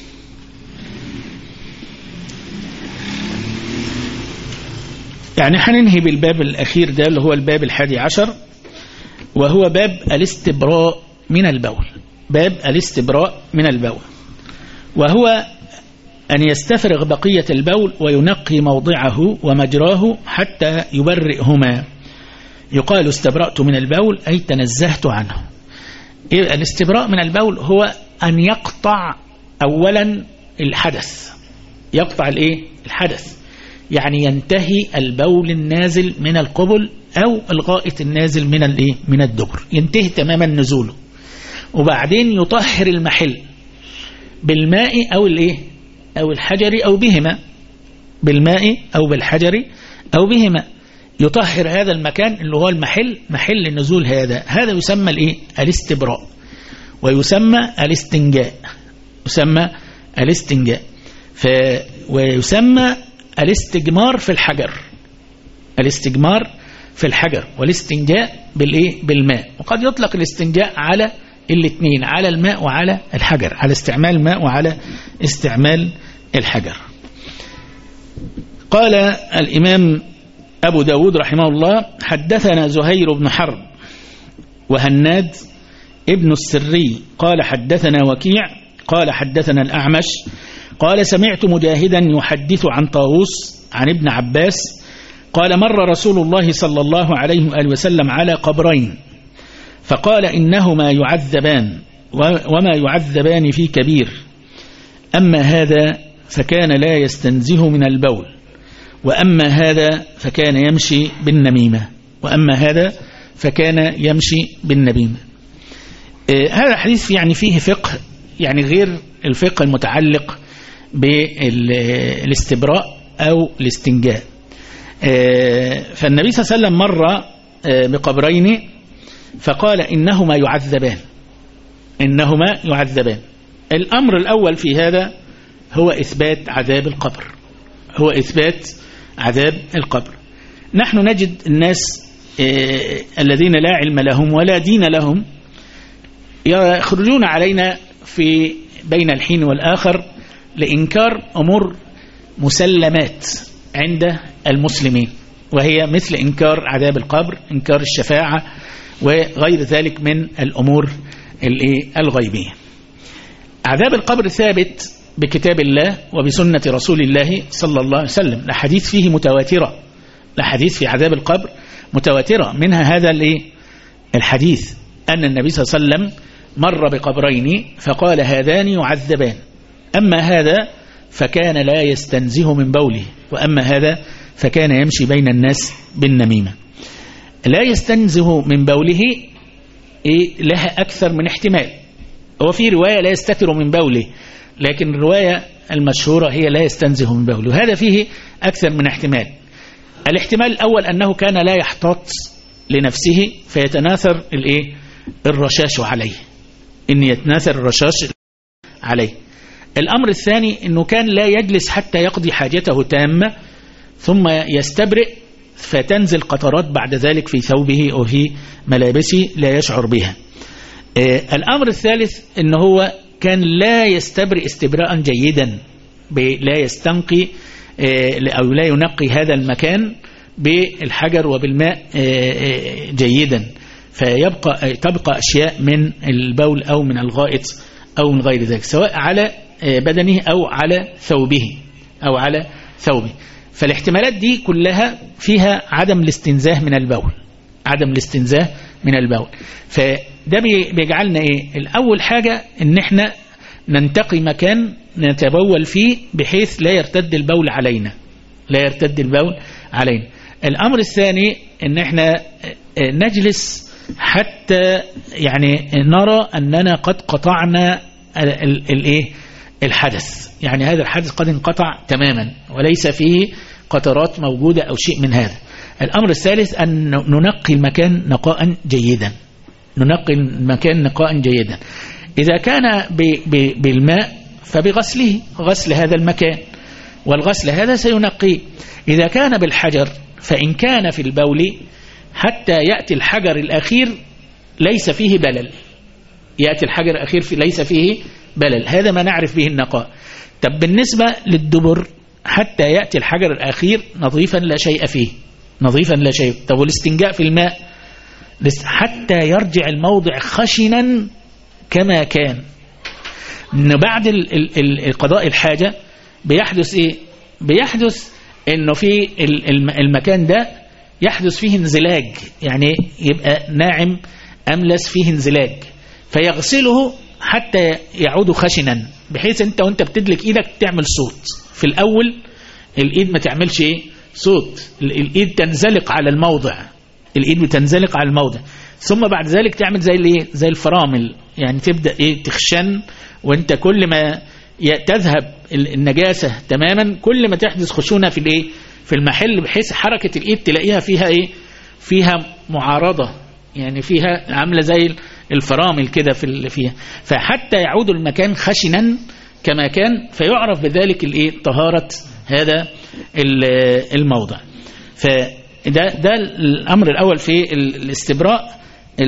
يعني هننهي بالباب الأخير ده اللي هو الباب 11، وهو باب الاستبراء من البول. باب الاستبراء من البول، وهو أن يستفرغ بقية البول وينقي موضعه ومجراه حتى يبرئهما. يقال استبرأت من البول أي تنزهت عنه. الاستبراء من البول هو أن يقطع أولا الحدث، يقطع الحدث، يعني ينتهي البول النازل من القبل أو الغائط النازل من الدبر، ينتهي تماما نزوله، وبعدين يطهر المحل بالماء أو الحجر أو بهما، بالماء أو بالحجر أو بهما، يطهر هذا المكان اللي هو محل النزول. هذا يسمى الاستبراء، ويسمى الاستنجاء، ويسمى الاستجمار في الحجر، والاستنجاء بالماء. وقد يطلق الاستنجاء على الاثنين، على الماء وعلى الحجر، على استعمال الماء وعلى استعمال الحجر. قال الإمام أبو داود رحمه الله: حدثنا زهير بن حرب وهناد ابن السري قال حدثنا وكيع قال حدثنا الأعمش قال سمعت مجاهدا يحدث عن طاووس عن ابن عباس قال: مر رسول الله صلى الله عليه وآله وسلم على قبرين فقال: إنهما يعذبان وما يعذبان في كبير، أما هذا فكان لا يستنزه من البول، وأما هذا فكان يمشي بالنميمة. هذا الحديث يعني فيه فقه، يعني غير الفقه المتعلق بالاستبراء أو الاستنجاء. فالنبي صلى الله عليه وسلم مر بقبرين فقال: إنهما يعذبان. الأمر الأول في هذا هو إثبات عذاب القبر. نحن نجد الناس الذين لا علم لهم ولا دين لهم يخرجون علينا في بين الحين والآخر لإنكار أمور مسلمات عند المسلمين، وهي مثل إنكار عذاب القبر، إنكار الشفاعة، وغير ذلك من الأمور الغيبية. عذاب القبر ثابت بكتاب الله وبسنة رسول الله صلى الله عليه وسلم، الحديث فيه متواترة، الحديث في عذاب القبر متواترة، منها هذا الحديث أن النبي صلى الله عليه وسلم مر بقبرين فقال هذان يعذبان، أما هذا فكان لا يستنزه من بوله، وأما هذا فكان يمشي بين الناس بالنميمة. لا يستنزه من بوله لها أكثر من احتمال. هو في رواية لا يستتر من بوله، لكن الرواية المشهورة هي لا يستنزه من بوله، وهذا فيه أكثر من احتمال. الاحتمال الأول أنه كان لا يحتاط لنفسه فيتناثر الرشاش عليه، إن يتناثر الرشاش عليه. الأمر الثاني أنه كان لا يجلس حتى يقضي حاجته تامة ثم يستبرئ فتنزل قطرات بعد ذلك في ثوبه أو في ملابسه لا يشعر بها. الأمر الثالث أنه هو كان لا يستبرئ استبراء جيدا، لا يستنقي أو لا ينقي هذا المكان بالحجر وبالماء جيدا، تبقى أشياء من البول أو من الغائط أو من غير ذلك، سواء على بدنه أو على ثوبه. فالاحتمالات دي كلها فيها عدم الاستنزاه من البول. فده بيجعلنا الأول حاجة ان احنا ننتقي مكان نتبول فيه بحيث لا يرتد البول علينا. الأمر الثاني ان احنا نجلس حتى نرى أننا قد قطعنا الحدث، هذا الحدث قد انقطع تماما وليس فيه قطرات موجودة أو شيء من هذا. الأمر الثالث أن ننقي المكان نقاء جيدا. إذا كان بالماء فبغسله، غسل هذا المكان، والغسل هذا سينقيه. إذا كان بالحجر فإن كان في البول حتى يأتي الحجر الأخير ليس فيه بلل، ليس فيه بلل، هذا ما نعرف به النقاء. طب بالنسبة للدبر حتى يأتي الحجر الأخير نظيفا لا شيء فيه. طب والاستنجاء في الماء حتى يرجع الموضع خشنا كما كان. بعد قضاء الحاجة بيحدث بيحدث انه في المكان ده يحدث فيه انزلاج، يبقى ناعم أملس فيه انزلاج، فيغسله حتى يعود خشنا، بحيث انت وانت بتدلك ايدك تعمل صوت. في الاول الايد ما تعملش صوت، الايد تنزلق على الموضع، ثم بعد ذلك تعمل زي الفرامل، تبدأ تخشن، وانت كل ما تذهب النجاسة تماما كل ما تحدث خشونة في المحل، بحيث حركة الايد تلاقيها فيها معارضة، فيها عاملة زي الفرامل كده فيها، فحتى يعود المكان خشنا كما كان، فيعرف بذلك طهارة هذا الموضع. فده الأمر الأول في الاستبراء.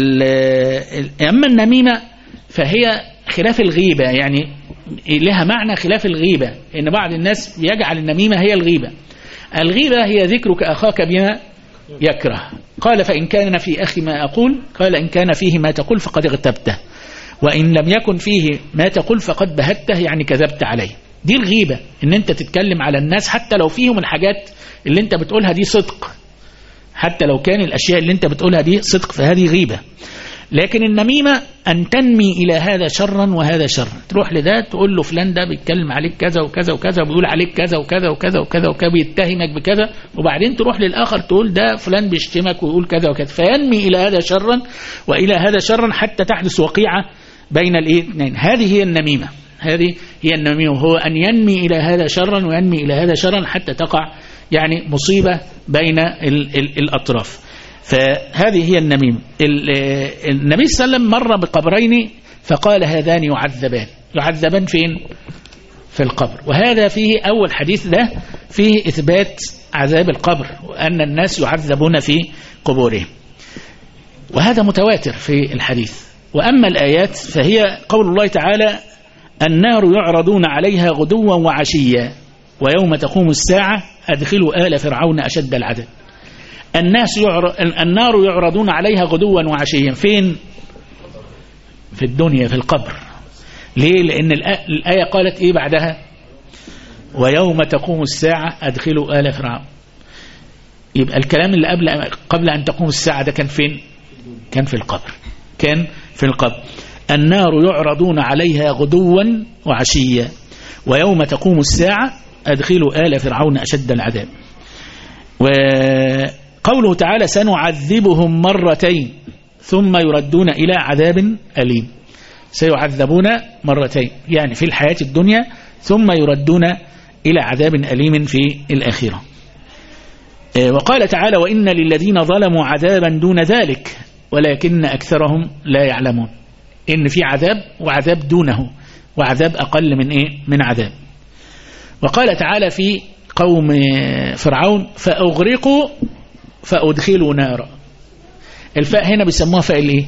أما النميمة فهي خلاف الغيبة، لها معنى خلاف الغيبة، إن بعض الناس يجعل النميمة هي الغيبة. الغيبة هي ذكرك أخاك بما يكره. قال فإن كان في أخي ما أقول، قال إن كان فيه ما تقول فقد اغتبته، وإن لم يكن فيه ما تقول فقد بهته، كذبت عليه. دي الغيبة، إن أنت تتكلم على الناس حتى لو فيهم الحاجات اللي أنت بتقولها دي صدق، حتى لو كان الأشياء اللي أنت بتقولها دي صدق، فهذه غيبة. لكن النميمة أن تنمي إلى هذا شرا وهذا شرا، تروح لده تقول له فلان ده بيتكلم عليك كذا وكذا وكذا، وبيقول عليك كذا وكذا وكذا وكذا وكذا، بيتهمك بكذا، وبعدين تروح للآخر تقول ده فلان بيشتمك ويقول كذا وكذا، فينمي إلى هذا شرا وإلى هذا شرا حتى تحدث وقيعة بين الاثنين. هذه هي النميمة، هو أن ينمي إلى هذا شرا وينمي إلى هذا شرا حتى تقع مصيبة بين الأطراف. فهذه هي النميمة. النبي صلى الله عليه وسلم مر بقبرين فقال هذان يعذبان فين؟ في القبر. وهذا فيه أول حديث ده فيه إثبات عذاب القبر، وأن الناس يعذبون في قبورهم، وهذا متواتر في الحديث. وأما الآيات فهي قول الله تعالى النار يعرضون عليها غدوا وعشيا ويوم تقوم الساعة أدخلوا آل فرعون أشد العذاب. النار يعرضون عليها غدوا وعشيا فين؟ في الدنيا في القبر. ليه؟ لأن الآية قالت إيه بعدها؟ ويوم تقوم الساعة أدخلوا آل فرعون. يبقى الكلام اللي قبل أن تقوم الساعة ده كان فين؟ كان في القبر. كان في القبر. النار يعرضون عليها غدوا وعشيا ويوم تقوم الساعة أدخلوا آل فرعون أشد العذاب. وقوله تعالى سنعذبهم مرتين ثم يردون إلى عذاب أليم. سيعذبون مرتين يعني في الحياة الدنيا ثم يردون إلى عذاب أليم في الآخرة. وقال تعالى وإن للذين ظلموا عذابا دون ذلك ولكن أكثرهم لا يعلمون. إن في عذاب وعذاب دونه وعذاب أقل من إيه؟ من عذاب. وقال تعالى في قوم فرعون فأغرقوا فأدخلوا نارا. الفاء هنا بيسموها فاء الإيه؟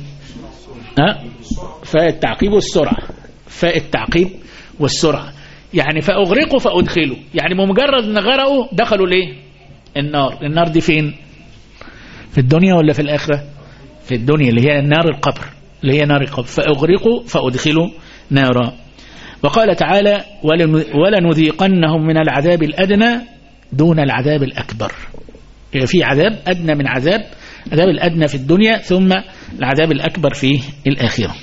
فاء التعقيب والسرعة. فاء التعقيب والسرعة يعني فأغرقوا فأدخلوا يعني بمجرد أن غرقوا دخلوا ليه؟ النار. النار دي فين؟ في الدنيا ولا في الآخرة؟ في الدنيا اللي هي نار القبر اللي هي نار القبر. فأغرقوا فأدخلوا نارا. وقال تعالى ولنذيقنهم من العذاب الأدنى دون العذاب الأكبر. يعني في عذاب أدنى من عذاب الأدنى في الدنيا ثم العذاب الأكبر في الآخرة.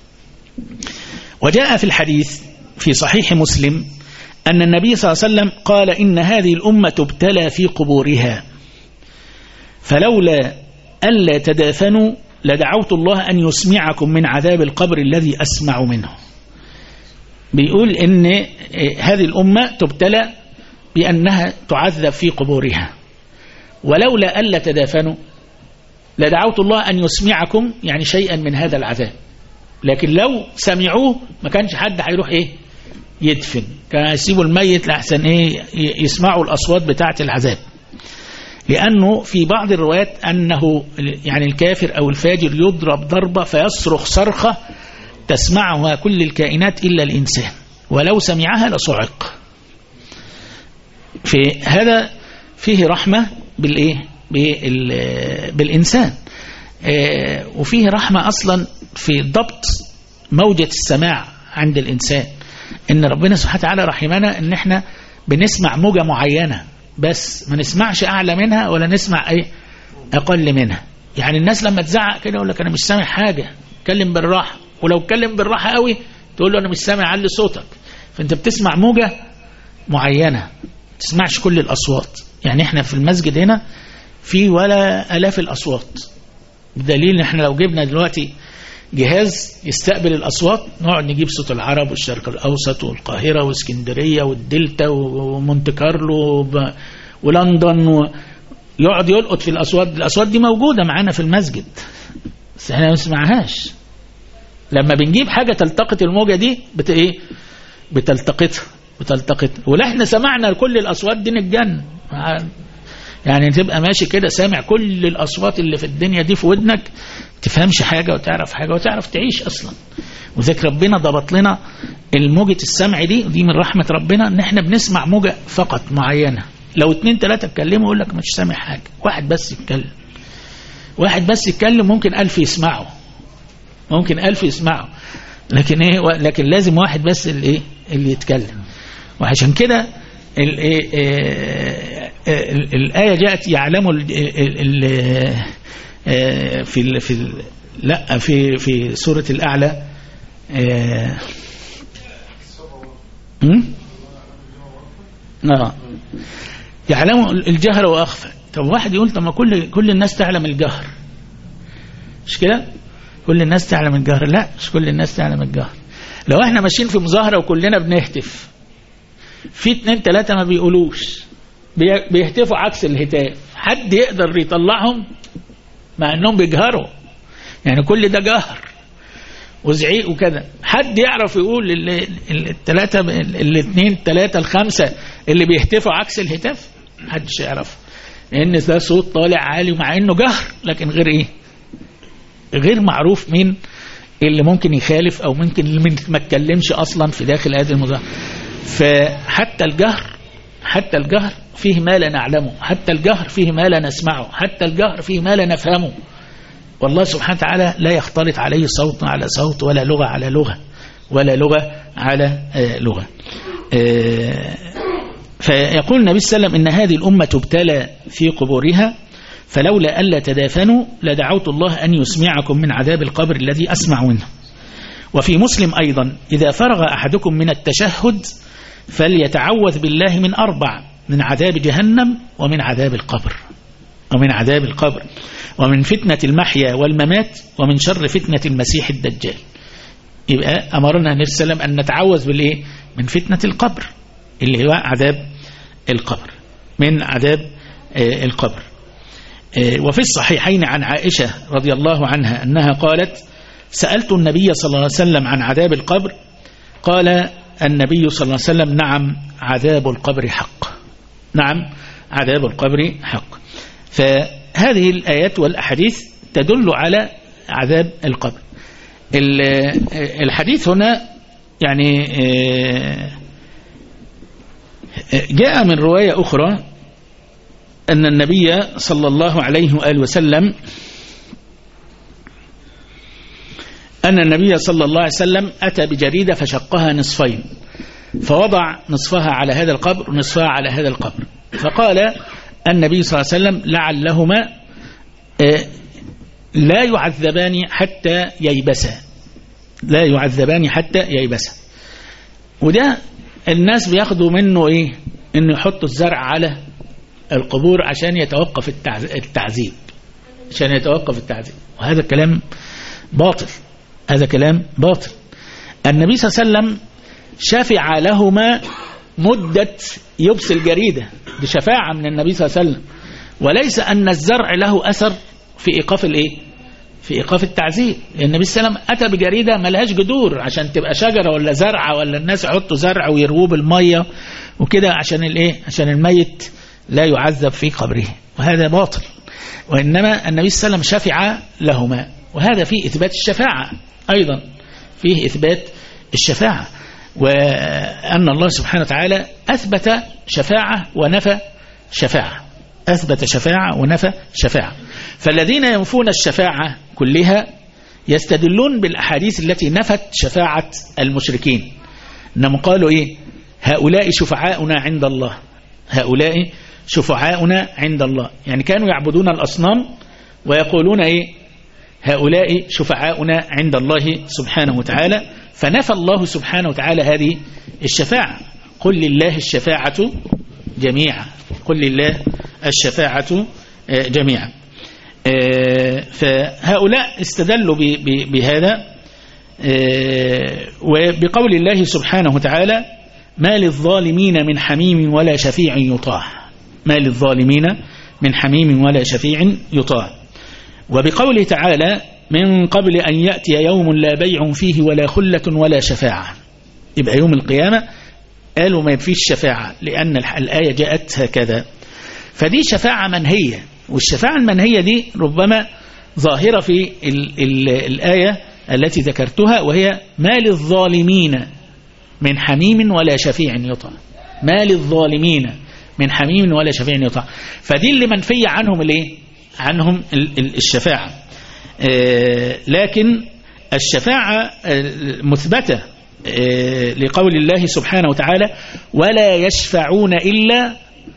وجاء في الحديث في صحيح مسلم أن النبي صلى الله عليه وسلم قال إن هذه الأمة تبتلى في قبورها فلولا ألا تدافنوا لدعوت الله أن يسمعكم من عذاب القبر الذي أسمع منه. بيقول إن هذه الأمة تبتلى بأنها تعذب في قبورها ولولا ألا تدافنوا لدعوت الله أن يسمعكم يعني شيئا من هذا العذاب. لكن لو سمعوه ما كانش حد هيروح إيه يدفن. كان يسيبوا الميت لأحسن إيه يسمعوا الأصوات بتاعة العذاب. لأنه في بعض الروايات أنه يعني الكافر أو الفاجر يضرب ضربة فيصرخ صرخة تسمعها كل الكائنات إلا الإنسان ولو سمعها لصعق. في هذا فيه رحمة بالإيه بالإنسان وفيه رحمة أصلا في ضبط موجة السماع عند الإنسان. إن ربنا سبحانه وتعالى رحمنا إن إحنا بنسمع موجة معينة بس ما نسمعش أعلى منها ولا نسمع أي أقل منها. يعني الناس لما تزعق كده يقول لك أنا مش سامع حاجة اتكلم بالراحة ولو اتكلم بالراحة قوي تقول له أنا مش سامع علي صوتك. فأنت بتسمع موجة معينة ما تسمعش كل الأصوات. يعني إحنا في المسجد هنا في ولا آلاف الأصوات بدليل إن إحنا لو جبنا دلوقتي جهاز يستقبل الأصوات نقعد نجيب صوت العرب والشرق الأوسط والقاهرة واسكندرية والدلتا ومونت كارلو ولندن يقعد يلقط في الأصوات. الأصوات دي موجودة معانا في المسجد بس احنا ما نسمعهاش. لما بنجيب حاجة تلتقط الموجة دي بتلتقطها ولا احنا سمعنا كل الأصوات دي نتجن. يعني تبقى ماشي كده سامع كل الأصوات اللي في الدنيا دي في ودنك تفهمش حاجة وتعرف حاجة وتعرف تعيش أصلا. وذلك ربنا ضبط لنا الموجة السمع دي من رحمة ربنا ان احنا بنسمع موجة فقط معينة. لو 2 3 اتكلموا يقول لك مش سامع حاجة. واحد بس يتكلم ممكن 1000 يسمعه لكن لكن لازم واحد بس اللي يتكلم. وعشان كده الآية جاءت يعلم في سورة الأعلى يعلم الجهر وأخفى. طب واحد يقول طب ما كل الناس تعلم الجهر مش كده؟ كل الناس تعلم الجهر. لا مش كل الناس تعلم الجهر. لو احنا ماشيين في مظاهرة وكلنا بنهتف في 2 3 ما بيقولوش بيهتفوا عكس الهتاف حد يقدر يطلعهم مع انهم بيجهروا؟ يعني كل ده جهر وزعيق وكده. حد يعرف يقول 2 3 5 اللي بيهتفوا عكس الهتاف؟ محدش يعرف لان ده صوت طالع عالي مع انه جهر لكن غير معروف مين اللي ممكن يخالف أو ممكن اللي ما اتكلمش أصلا في داخل هذه المظاهرة. فحتى الجهر فيه ما لا نعلمه، حتى الجهر فيه ما لا نسمعه، حتى الجهر فيه ما لا نفهمه. والله سبحانه وتعالى لا يختلط عليه صوت على صوت، ولا لغة على لغة، ولا لغة على لغة. فيقول النبي صلى الله عليه وسلم إن هذه الأمة تبتلى في قبورها، فلولا ألا تدافنوا لدعوت الله أن يسمعكم من عذاب القبر الذي أسمع منه. وفي مسلم أيضا إذا فرغ أحدكم من التشهد فليتعوذ بالله من 4: من عذاب جهنم، ومن عذاب القبر، ومن فتنة المحيا والممات، ومن شر فتنة المسيح الدجال. يبقى أمرنا النبي صلى الله عليه وسلم أن نتعوذ بالإيه؟ من فتنة القبر اللي هو عذاب القبر، من عذاب القبر. وفي الصحيحين عن عائشة رضي الله عنها أنها قالت: سألت النبي صلى الله عليه وسلم عن عذاب القبر، قال النبي صلى الله عليه وسلم: نعم عذاب القبر حق، نعم عذاب القبر حق. فهذه الآيات والأحاديث تدل على عذاب القبر. الحديث هنا يعني جاء من رواية أخرى أن النبي صلى الله عليه وآله وسلم أتى بجريدة فشقها نصفين، فوضع نصفها على هذا القبر ونصفها على هذا القبر، فقال النبي صلى الله عليه وسلم: لعلهما لا يعذبان حتى ييبسا. وده الناس بياخدوا منه إيه؟ إنه يحطوا الزرع على القبور عشان يتوقف التعذيب، وهذا كلام باطل، النبي صلى الله عليه وسلم شفع لهما مدة يبس الجريدة، بشفاعة من النبي صلى الله عليه وسلم، وليس أن الزرع له أثر في إيقاف التعذيب. النبي صلى الله عليه وسلم أتى بجريدة ملهاش جذور عشان تبقى شجرة ولا زرعة، ولا الناس يحطوا زرع ويرووه بالمية وكده عشان الميت لا يعذب في قبره، وهذا باطل. وإنما النبي صلى الله عليه وسلم شفع لهما، وهذا فيه إثبات الشفاعة أيضا، وأن الله سبحانه وتعالى أثبت شفاعة ونفى شفاعة. فالذين ينفون الشفاعة كلها يستدلون بالأحاديث التي نفت شفاعة المشركين، إنهم قالوا إيه؟ هؤلاء شفعاؤنا عند الله، يعني كانوا يعبدون الأصنام ويقولون إيه؟ هؤلاء شفعاؤنا عند الله سبحانه وتعالى. فنفى الله سبحانه وتعالى هذه الشفاعة: قل لله الشفاعة جميعا. فهؤلاء استدلوا بهذا وبقول الله سبحانه وتعالى: ما للظالمين من حميم ولا شفيع يطاع. وبقوله تعالى: من قبل أن يأتي يوم لا بيع فيه ولا خلة ولا شفاعة. يبقى يوم القيامة قالوا ما فيش شفاعة، لأن الآية جاءت هكذا، فدي شفاعة منهية. والشفاعة المنهية دي ربما ظاهرة في الآية التي ذكرتها، وهي: ما للظالمين من حميم ولا شفيع يطاع. فدي اللي منفية عنهم الشفاعة. لكن الشفاعة مثبتة لقول الله سبحانه وتعالى: ولا يشفعون إلا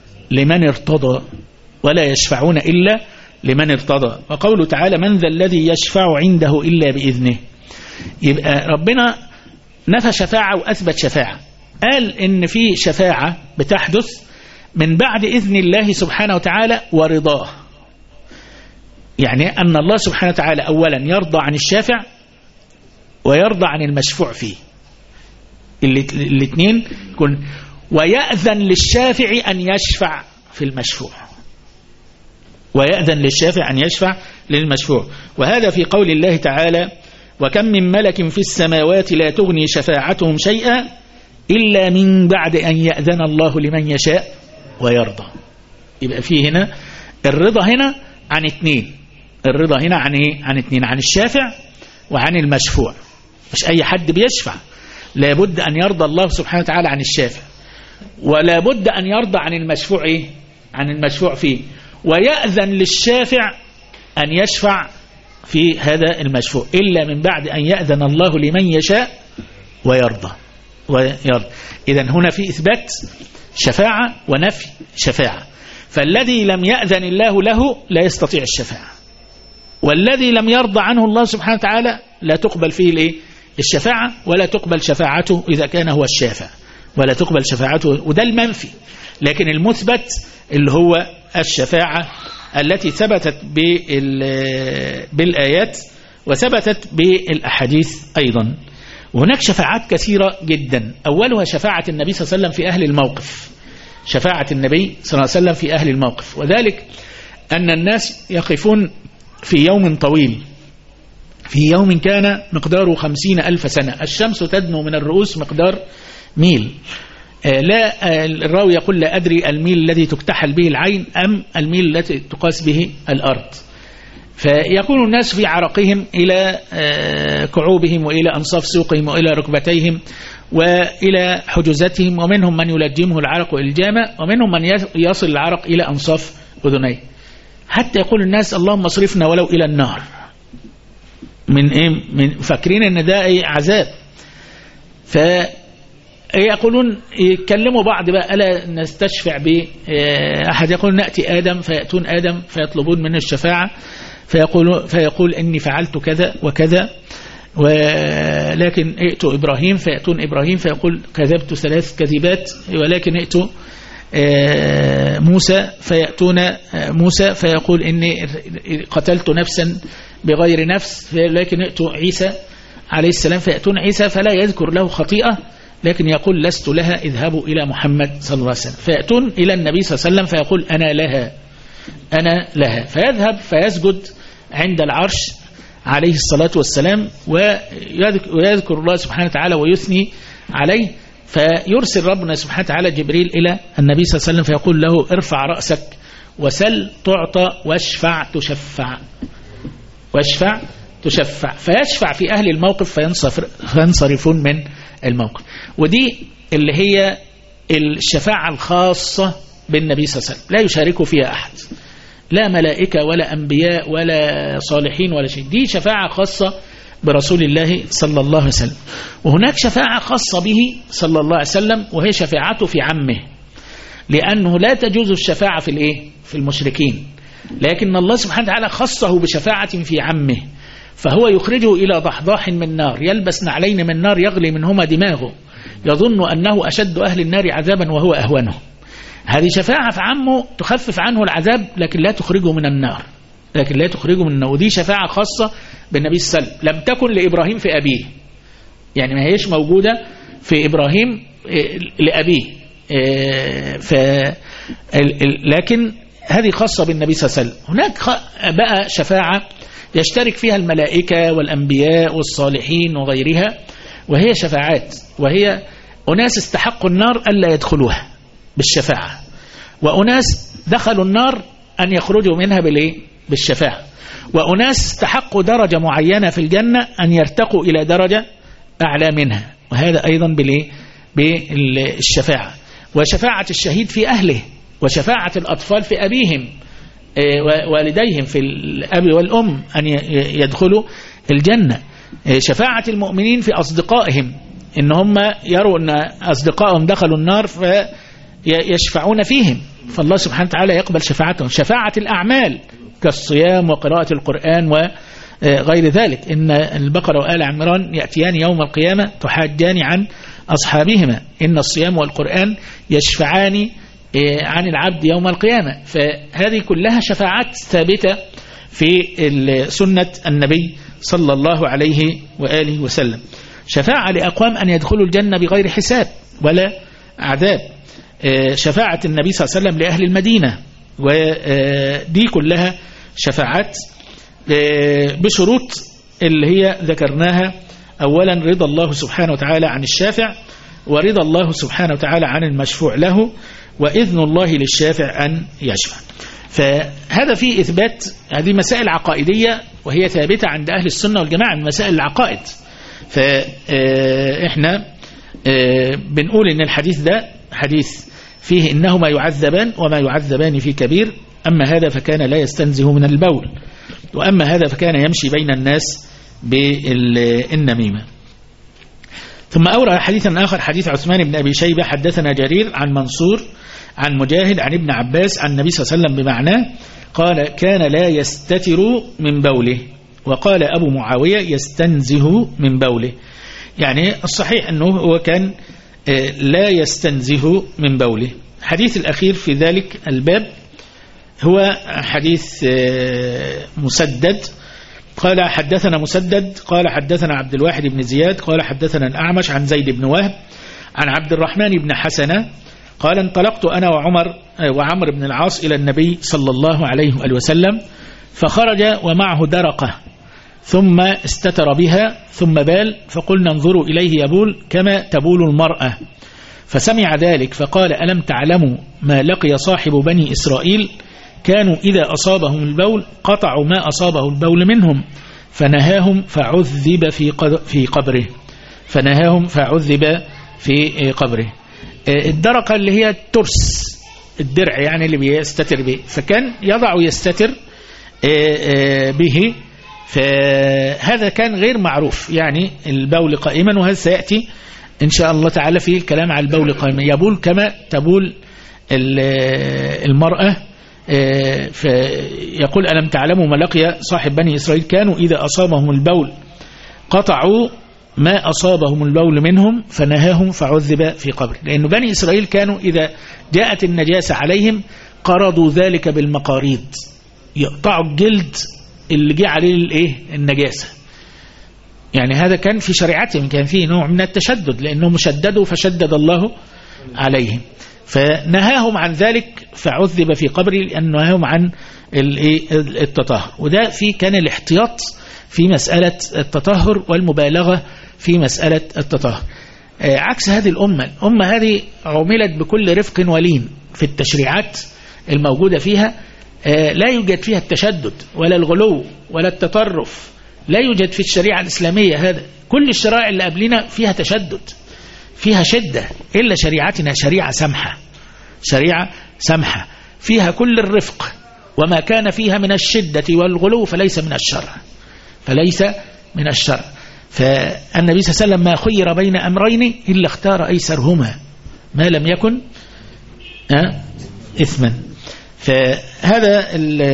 لمن ارتضى. وقوله تعالى: من ذا الذي يشفع عنده إلا بإذنه. يبقى ربنا نفى شفاعة وأثبت شفاعة، قال إن في شفاعة بتحدث من بعد إذن الله سبحانه وتعالى ورضاه، يعني أن الله سبحانه وتعالى أولا يرضى عن الشافع ويرضى عن المشفوع فيه، الاثنين ويأذن للشافع أن يشفع في المشفوع، وهذا في قول الله تعالى: وكم من ملك في السماوات لا تغني شفاعتهم شيئا إلا من بعد أن يأذن الله لمن يشاء ويرضى. يبقى فيه هنا الرضا هنا عن اثنين، عن الشافع وعن المشفوع. مش أي حد بيشفع، لابد أن يرضى الله سبحانه وتعالى عن الشافع، ولا بد أن يرضى عن المشفوع عن المشفوع فيه، ويأذن للشافع أن يشفع في هذا المشفوع، إلا من بعد أن يأذن الله لمن يشاء ويرضى. إذن هنا في إثبات شفاعة ونفي شفاعة. فالذي لم يأذن الله له لا يستطيع الشفاعة، والذي لم يرضى عنه الله سبحانه وتعالى لا تقبل فيه الشفاعة، ولا تقبل شفاعته إذا كان هو الشافع، ولا تقبل شفاعته، وده المنفي. لكن المثبت اللي هو الشفاعة التي ثبتت بالآيات وثبتت بالأحاديث أيضا. وهناك شفاعات كثيرة جدا، أولها شفاعة النبي صلى الله عليه وسلم في أهل الموقف. شفاعة النبي صلى الله عليه وسلم في أهل الموقف، وذلك أن الناس يقفون في يوم طويل، في يوم كان مقداره 50,000 سنة، الشمس تدنو من الرؤوس مقدار ميل. لا الراوي يقول لا أدري الميل الذي تكتحل به العين أم الميل التي تقاس به الأرض. فيكون الناس في عرقهم إلى كعوبهم وإلى أنصاف سوقهم وإلى ركبتيهم وإلى حجزتهم، ومنهم من يلجمه العرق إلجاما، ومنهم من يصل العرق إلى أنصاف أذنيه، حتى يقول الناس اللهم اصرفنا ولو إلى النار. من فاكرين ان ده عذاب. فيقولون يتكلموا بعض بقى ألا نستشفع بأحد، يقول نأتي آدم فيأتون آدم فيطلبون منه الشفاعة، فيقول إني فعلت كذا وكذا، ولكن ائتوا إبراهيم فيأتون إبراهيم فيقول كذبت 3 كذبات، ولكن ائتوا موسى فيأتون موسى فيقول إني قتلت نفسا بغير نفس، لكن ائتوا عيسى عليه السلام فيأتون عيسى فلا يذكر له خطيئة، لكن يقول لست لها اذهبوا إلى محمد صلى الله عليه وسلم. فيأتون إلى النبي صلى الله عليه وسلم فيقول أنا لها فيذهب فيسجد عند العرش عليه الصلاة والسلام ويذكر الله سبحانه وتعالى ويثني عليه، فيرسل ربنا سبحانه وتعالى جبريل إلى النبي صلى الله عليه وسلم فيقول له ارفع رأسك وسل تعطى واشفع تشفع، واشفع تشفع. فيشفع في أهل الموقف فينصرفون من الموقف. ودي اللي هي الشفاعة الخاصة بالنبي صلى الله عليه وسلم، لا يشارك فيها أحد، لا ملائكة ولا أنبياء ولا صالحين ولا شيء، دي شفاعة خاصة برسول الله صلى الله عليه وسلم. وهناك شفاعة خاصة به صلى الله عليه وسلم وهي شفاعته في عمه، لأنه لا تجوز الشفاعة في المشركين، لكن الله سبحانه وتعالى خصه بشفاعة في عمه، فهو يخرجه إلى ضحضاح من نار، يلبس نعلين من نار يغلي منهما دماغه، يظن أنه أشد أهل النار عذابا وهو أهونه. هذه شفاعة في عمه تخفف عنه العذاب، لكن لا تخرجه من النار، ودي شفاعة خاصة بالنبي صلى الله عليه وسلم. لم تكن لإبراهيم في أبيه، يعني ما هيش موجودة في إبراهيم لأبيه، لكن هذه خاصة بالنبي صلى الله عليه وسلم. هناك بقى شفاعة يشترك فيها الملائكة والأنبياء والصالحين وغيرها، وهي شفاعات، وهي أناس استحقوا النار ألا يدخلوها بالشفاعة، وأناس دخلوا النار أن يخرجوا منها بالشفاعة، وأناس استحقوا درجة معينة في الجنة أن يرتقوا إلى درجة أعلى منها، وهذا أيضا بالشفاعة. وشفاعة الشهيد في أهله، وشفاعة الأطفال في أبيهم والديهم في الأب والأم أن يدخلوا الجنة، شفاعة المؤمنين في أصدقائهم إن هم يروا أن أصدقائهم دخلوا النار فيشفعون فيهم، فالله سبحانه وتعالى يقبل شفاعتهم. شفاعة الأعمال كالصيام وقراءة القرآن وغير ذلك، إن البقرة وآل عمران يأتيان يوم القيامة تحاجان عن أصحابهما، إن الصيام والقرآن يشفعان عن العبد يوم القيامة. فهذه كلها شفاعات ثابتة في سنة النبي صلى الله عليه وآله وسلم. شفاعة لأقوام أن يدخلوا الجنة بغير حساب ولا عذاب، شفاعة النبي صلى الله عليه وسلم لأهل المدينة، ودي كلها شفاعات بشروط اللي هي ذكرناها. أولا رضا الله سبحانه وتعالى عن الشافع، ورضا الله سبحانه وتعالى عن المشفوع له، وإذن الله للشافع أن يشفع. فهذا فيه إثبات. هذه مسائل عقائدية وهي ثابتة عند أهل السنة والجماعة من مسائل العقائد. فإحنا بنقول إن الحديث ده حديث فيه إنهما يعذبان وما يعذبان في كبير، أما هذا فكان لا يستنزه من البول، وأما هذا فكان يمشي بين الناس بالنميمة. ثم أورى حديثا آخر، حديث عثمان بن أبي شيبة حدثنا جرير عن منصور عن مجاهد عن ابن عباس عن النبي صلى الله عليه وسلم بمعناه، قال كان لا يستتر من بوله، وقال أبو معاوية يستنزه من بوله. يعني الصحيح أنه هو كان لا يستنزه من بوله. حديث الأخير في ذلك الباب هو حديث مسدد، قال حدثنا مسدد قال حدثنا عبد الواحد بن زياد قال حدثنا الأعمش عن زيد بن وهب عن عبد الرحمن بن حسنة قال انطلقت أنا وعمر بن العاص إلى النبي صلى الله عليه وآله وسلم، فخرج ومعه درقة ثم استتر بها ثم بال، فقلنا انظروا إليه يبول كما تبول المرأة، فسمع ذلك فقال ألم تعلموا ما لقي صاحب بني إسرائيل، كانوا إذا أصابهم البول قطعوا ما أصابه البول منهم، فنهاهم فعذب في قبره. فنهاهم فعذب في قبره. الدرقة اللي هي الترس، الدرع يعني اللي بيستتر به، فكان يضع يستتر به، فهذا كان غير معروف يعني البول قائما، وهذا سيأتي إن شاء الله تعالى في الكلام على البول قائما، يبول كما تبول المرأة. فيقول ألم تعلموا ما لقي صاحب بني إسرائيل، كانوا إذا أصابهم البول قطعوا ما أصابهم البول منهم، فنهاهم فعذب في قبر. لأن بني إسرائيل كانوا إذا جاءت النجاسة عليهم قرضوا ذلك بالمقاريض، يقطعوا الجلد اللي جاء عليه النجاسة. يعني هذا كان في شريعتهم، كان فيه نوع من التشدد، لأنهم شددوا فشدد الله عليهم، فنهاهم عن ذلك فعذب في قبره، لأنه نهاهم عن التطهر. وده فيه كان الاحتياط في مسألة التطهر والمبالغة في مسألة التطهر. عكس هذه الأمة هذه عملت بكل رفق ولين في التشريعات الموجودة فيها، لا يوجد فيها التشدد ولا الغلو ولا التطرف، لا يوجد في الشريعة الإسلامية هذا. كل الشرائع اللي قبلنا فيها تشدد، فيها شدة، إلا شريعتنا شريعة سمحة، شريعة سمحة فيها كل الرفق، وما كان فيها من الشدة والغلو فليس من الشر، فليس من الشر. فالنبي صلى الله عليه وسلم ما خير بين أمرين إلا اختار أيسرهما ما لم يكن إثما. فهذا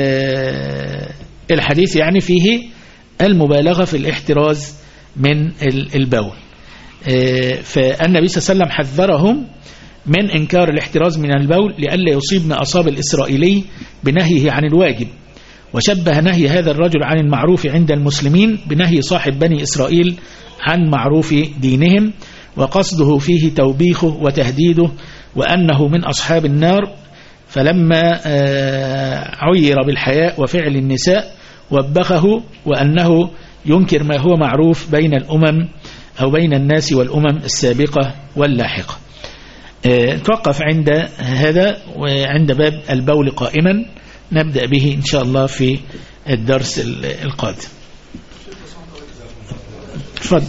الحديث يعني فيه المبالغة في الاحتراز من البول. فالنبي صلى الله عليه وسلم حذرهم من إنكار الاحتراز من البول لئلا يصيب ما أصاب الإسرائيلي بنهيه عن الواجب، وشبه نهي هذا الرجل عن المعروف عند المسلمين بنهي صاحب بني إسرائيل عن معروف دينهم، وقصده فيه توبيخه وتهديده وأنه من أصحاب النار. فلما عير بالحياء وفعل النساء وبخه، وأنه ينكر ما هو معروف بين الأمم أو بين الناس والأمم السابقة واللاحقة. نتوقف عند هذا، وعند باب البول قائما نبدأ به إن شاء الله في الدرس القادم. تفضل.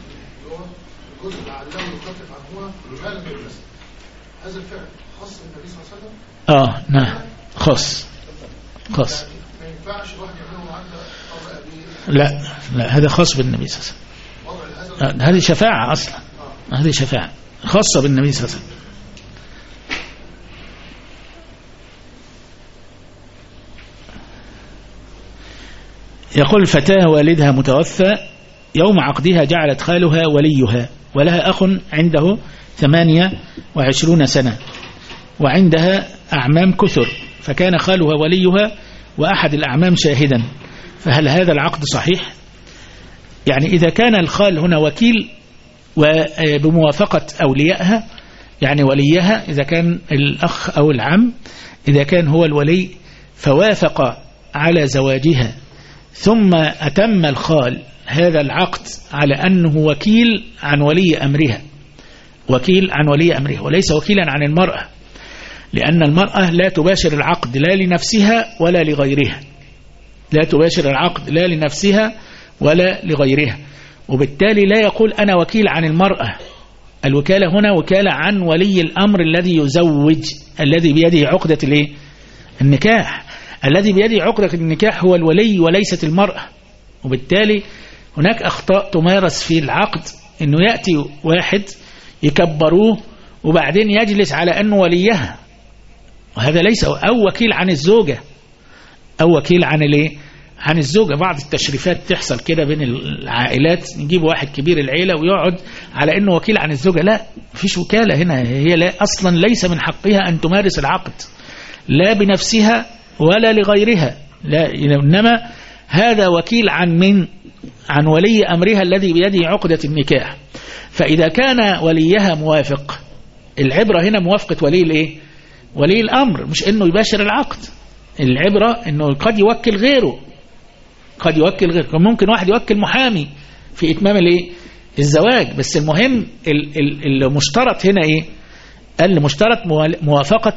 هذا الفعل خاص بالنبي صلى الله عليه وسلم؟ نعم خاص. ما ينفعش واحد يعمله عنده؟ لا هذا خاص بالنبي صلى الله عليه وسلم. هذه شفاعة أصلا، هذه شفاعة خاصة بالنبي صلى الله عليه وسلم. يقول فتاة والدها متوفى، يوم عقدها جعلت خالها وليها، ولها أخ عنده 28 سنة، وعندها أعمام كثر، فكان خالها وليها وأحد الأعمام شاهدا، فهل هذا العقد صحيح؟ يعني إذا كان الخال هنا وكيل وبموافقة أوليائها، يعني وليها إذا كان الأخ أو العم، إذا كان هو الولي فوافق على زواجها ثم أتم الخال هذا العقد على أنه وكيل عن ولي أمرها، وكيل عن ولي أمرها وليس وكيلا عن المرأة، لأن المرأة لا تباشر العقد لا لنفسها ولا لغيرها، لا تباشر العقد لا لنفسها ولا لغيرها، وبالتالي لا يقول أنا وكيل عن المرأة. الوكالة هنا وكالة عن ولي الأمر الذي يزوج، الذي بيده عقدة النكاح. الذي بيده عقدة النكاح هو الولي وليست المرأة. وبالتالي هناك أخطاء تمارس في العقد، إنه يأتي واحد يكبروه وبعدين يجلس على أنه وليها، وهذا ليس، أو وكيل عن الزوجة، أو وكيل عن الزوجة. بعض التشريفات تحصل كده بين العائلات، نجيب واحد كبير العيلة ويقعد على أنه وكيل عن الزوجة. لا، فيش وكالة هنا، هي لا أصلا ليس من حقها أن تمارس العقد لا بنفسها ولا لغيرها، لا، إنما هذا وكيل عن ولي أمرها الذي بيده عقدة النكاح. فإذا كان وليها موافق، العبرة هنا موافقة ولي الأمر، مش أنه يباشر العقد. العبرة أنه قد يوكل غيره، ممكن واحد يوكل محامي في إتمام الزواج. بس المهم المشترط هنا المشترط موافقة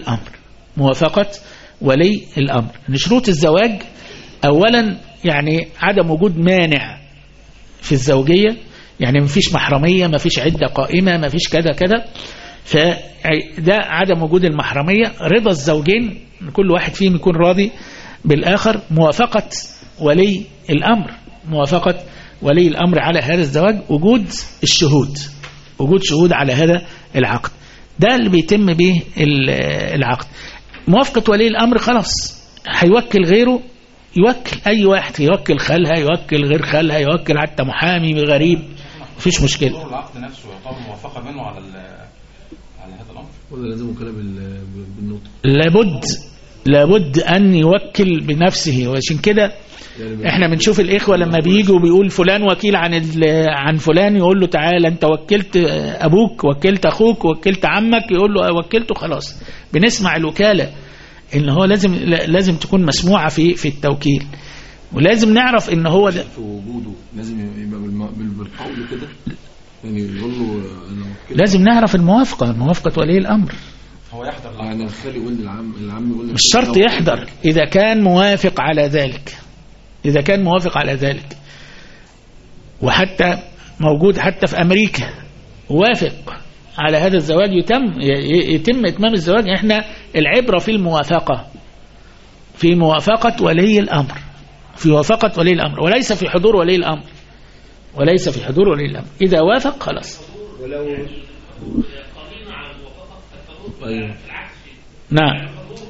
ولي الأمر. شروط الزواج أولا يعني عدم وجود مانع في الزوجية، يعني مفيش محرمية، مفيش عدة قائمة، مفيش كذا. فده عدم وجود المحرمية. رضا الزوجين، كل واحد فيهم يكون راضي بالآخر. موافقة ولي الأمر على هذا الزواج. وجود شهود على هذا العقد، ده اللي بيتم به العقد. موافقة ولي الأمر خلاص، هيوكل غيره، يوكل أي واحد، يوكل خالها، يوكل غير خالها، يوكل حتى محامي غريب، مفيش مشكلة. العقد نفسه يعتبر موافقة منه على هذا الأمر، ولا لازم وكالة بالنطق؟ لابد أن يوكل بنفسه. وعشان كده احنا بنشوف الإخوة لما بييجوا بيقول فلان وكيل عن فلان، يقول له تعالى انت وكلت أبوك، وكلت أخوك، وكلت عمك، يقول له وكلته، خلاص. بنسمع الوكالة إن هو لازم تكون مسموعة في التوكيل، ولازم نعرف إن هو ده في وجوده لازم يبقى بالقول كده، يعني يقول له لازم نعرف موافقة ولي الأمر. هو يحضر يعني الخالي يقول العم يقول مش شرط يحضر، إذا كان موافق على ذلك. وحتى موجود حتى في أمريكا وافق على هذا الزواج، يتم إتمام الزواج. احنا العبرة في موافقة ولي الأمر، وليس في حضور ولي الأمر. إذا وافق خلاص. ولو أيوه. نعم،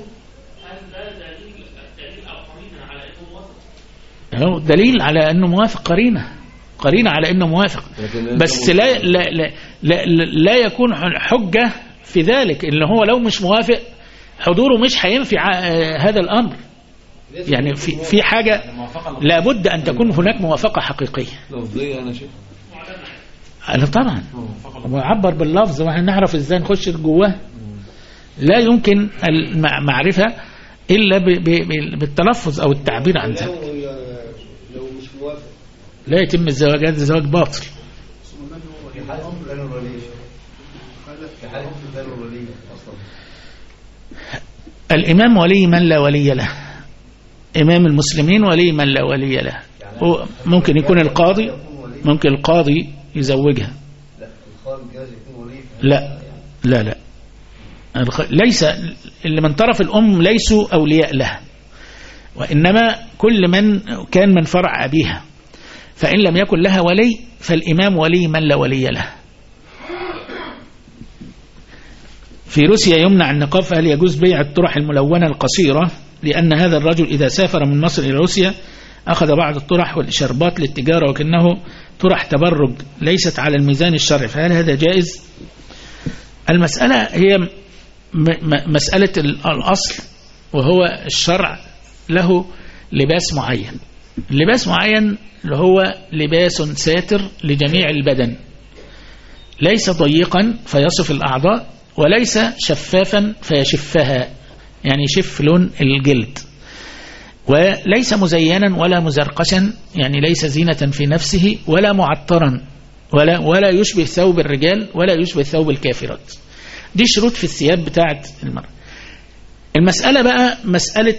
هو دليل على أنه موافق، قرينة على أنه موافق، بس لا يكون حجة في ذلك، إن هو لو مش موافق حضوره مش هينفع هذا الأمر. يعني في حاجة لابد أن تكون هناك موافقة حقيقية. لفظية أنا شايف. أنا طبعا وعبر باللفظ، وإحنا نعرف إزاي نخش جواه. لا يمكن المعرفة إلا بالتلفظ أو التعبير عن ذلك. لو مش موافق لا يتم الزواج، هذا زواج باطل. الإمام ولي من لا ولي له، إمام المسلمين ولي من لا ولي له. ممكن يكون القاضي يزوجها. لا ليس اللي من طرف الأم ليسوا أولياء لها، وإنما كل من كان من فرع أبيها. فإن لم يكن لها ولي فالإمام ولي من لا ولي له. في روسيا يمنع النقاب، فهل يجوز بيع الطرح الملونة القصيرة؟ لأن هذا الرجل إذا سافر من مصر إلى روسيا أخذ بعض الطرح والشربات للتجارة، وكأنه طرح تبرج ليست على الميزان الشرعي، فهل هذا جائز؟ المسألة هي مسألة الأصل، وهو الشرع له لباس معين. اللباس معين اللي هو لباس ساتر لجميع البدن، ليس ضيقا فيصف الأعضاء، وليس شفافا فيشفها، يعني يشف لون الجلد، وليس مزينا ولا مزرقشا، يعني ليس زينة في نفسه، ولا معطرا، ولا يشبه ثوب الرجال، ولا يشبه ثوب الكافرات. دي شروط في الثياب بتاعت المرأة. المسألة بقى مسألة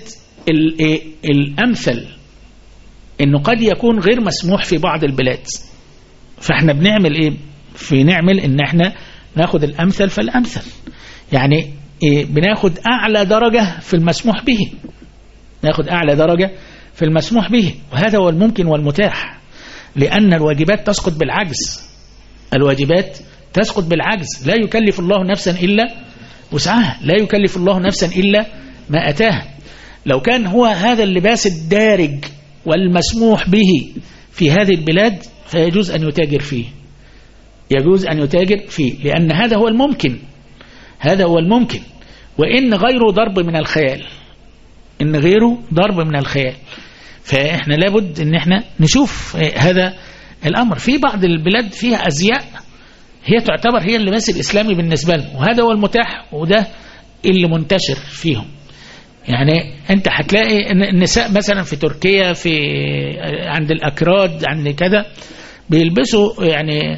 الأمثل، إنه قد يكون غير مسموح في بعض البلاد، فإحنا بنعمل إيه؟ نعمل إن إحنا ناخد الأمثل فالأمثل، يعني بناخد أعلى درجة في المسموح به، ناخد أعلى درجة في المسموح به، وهذا هو الممكن والمتاح، لأن الواجبات تسقط بالعجز، الواجبات تسقط بالعجز، لا يكلف الله نفسا إلا وسعها، لا يكلف الله نفسا إلا ما أتاها. لو كان هو هذا اللباس الدارج والمسموح به في هذه البلاد فيجوز أن يتاجر فيه، يجوز أن يتاجر فيه، لأن هذا هو الممكن، هذا هو الممكن، وإن غيره ضرب من الخيال، إن غيره ضرب من الخيال. فإحنا لابد إن إحنا نشوف هذا الأمر. في بعض البلاد فيها أزياء هي تعتبر هي اللباس الإسلامي بالنسبة لهم، وهذا هو المتاح وده اللي منتشر فيهم. يعني أنت هتلاقي النساء مثلا في تركيا، في عند الأكراد، عند كذا، بيلبسوا يعني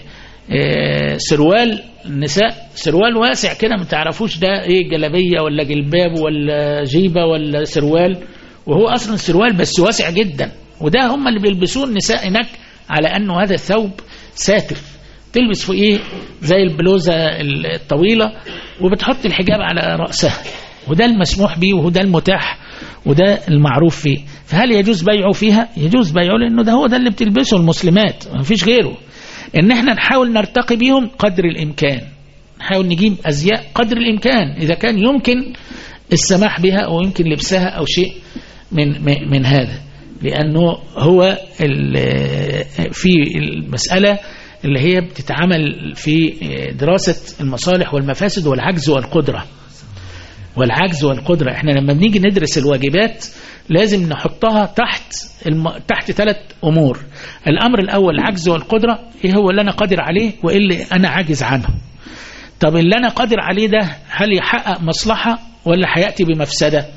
سروال، النساء سروال واسع كده، ما تعرفوش ده ايه، جلابيه ولا جلباب ولا جيبه ولا سروال، وهو اصلا سروال بس واسع جدا، وده هم اللي بيلبسوه النساء هناك على انه هذا الثوب ساتر، تلبس فوقيه زي البلوزه الطويله وبتحط الحجاب على راسها، وده المسموح به وده المتاح وده المعروف فيه. فهل يجوز بيعه فيها؟ يجوز بيعه، لانه ده هو ده اللي بتلبسه المسلمات، ما فيش غيره. ان احنا نحاول نرتقي بيهم قدر الامكان، نحاول نجيب ازياء قدر الامكان اذا كان يمكن السماح بها او يمكن لبسها او شيء من هذا، لانه هو في المسألة اللي هي بتتعامل في دراسة المصالح والمفاسد والعجز والقدرة، والعجز والقدرة. احنا لما بنيجي ندرس الواجبات لازم نحطها تحت 3 أمور. الأمر الأول العجز والقدرة، ايه هو اللي أنا قادر عليه وايه اللي أنا عاجز عنه. طب اللي أنا قادر عليه ده هل يحقق مصلحة ولا هيأتي بمفسدة؟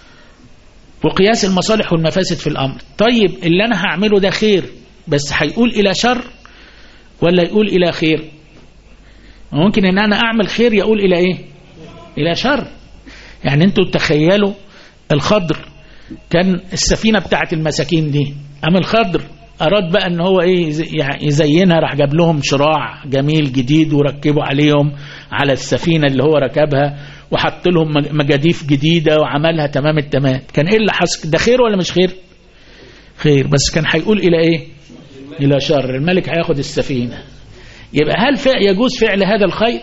وقياس المصالح والمفاسد في الأمر. طيب اللي أنا هعمله ده خير بس هيقول إلى شر ولا يقول إلى خير؟ ممكن ان انا اعمل خير يقول الى ايه؟ الى شر. يعني انتوا تخيلوا الخضر كان السفينة بتاعت المساكين دي، اما الخضر اراد بقى ان هو ايه يزينها، راح جاب لهم شراع جميل جديد وركبوا عليهم على السفينة اللي هو ركبها، وحط لهم مجاديف جديدة وعملها تمام التمام. كان ايه اللي حصل؟ ده خير ولا مش خير؟ خير، بس كان هيقول الى ايه؟ الى شر. الملك هياخد السفينة. يبقى هل يجوز فعل هذا الخير؟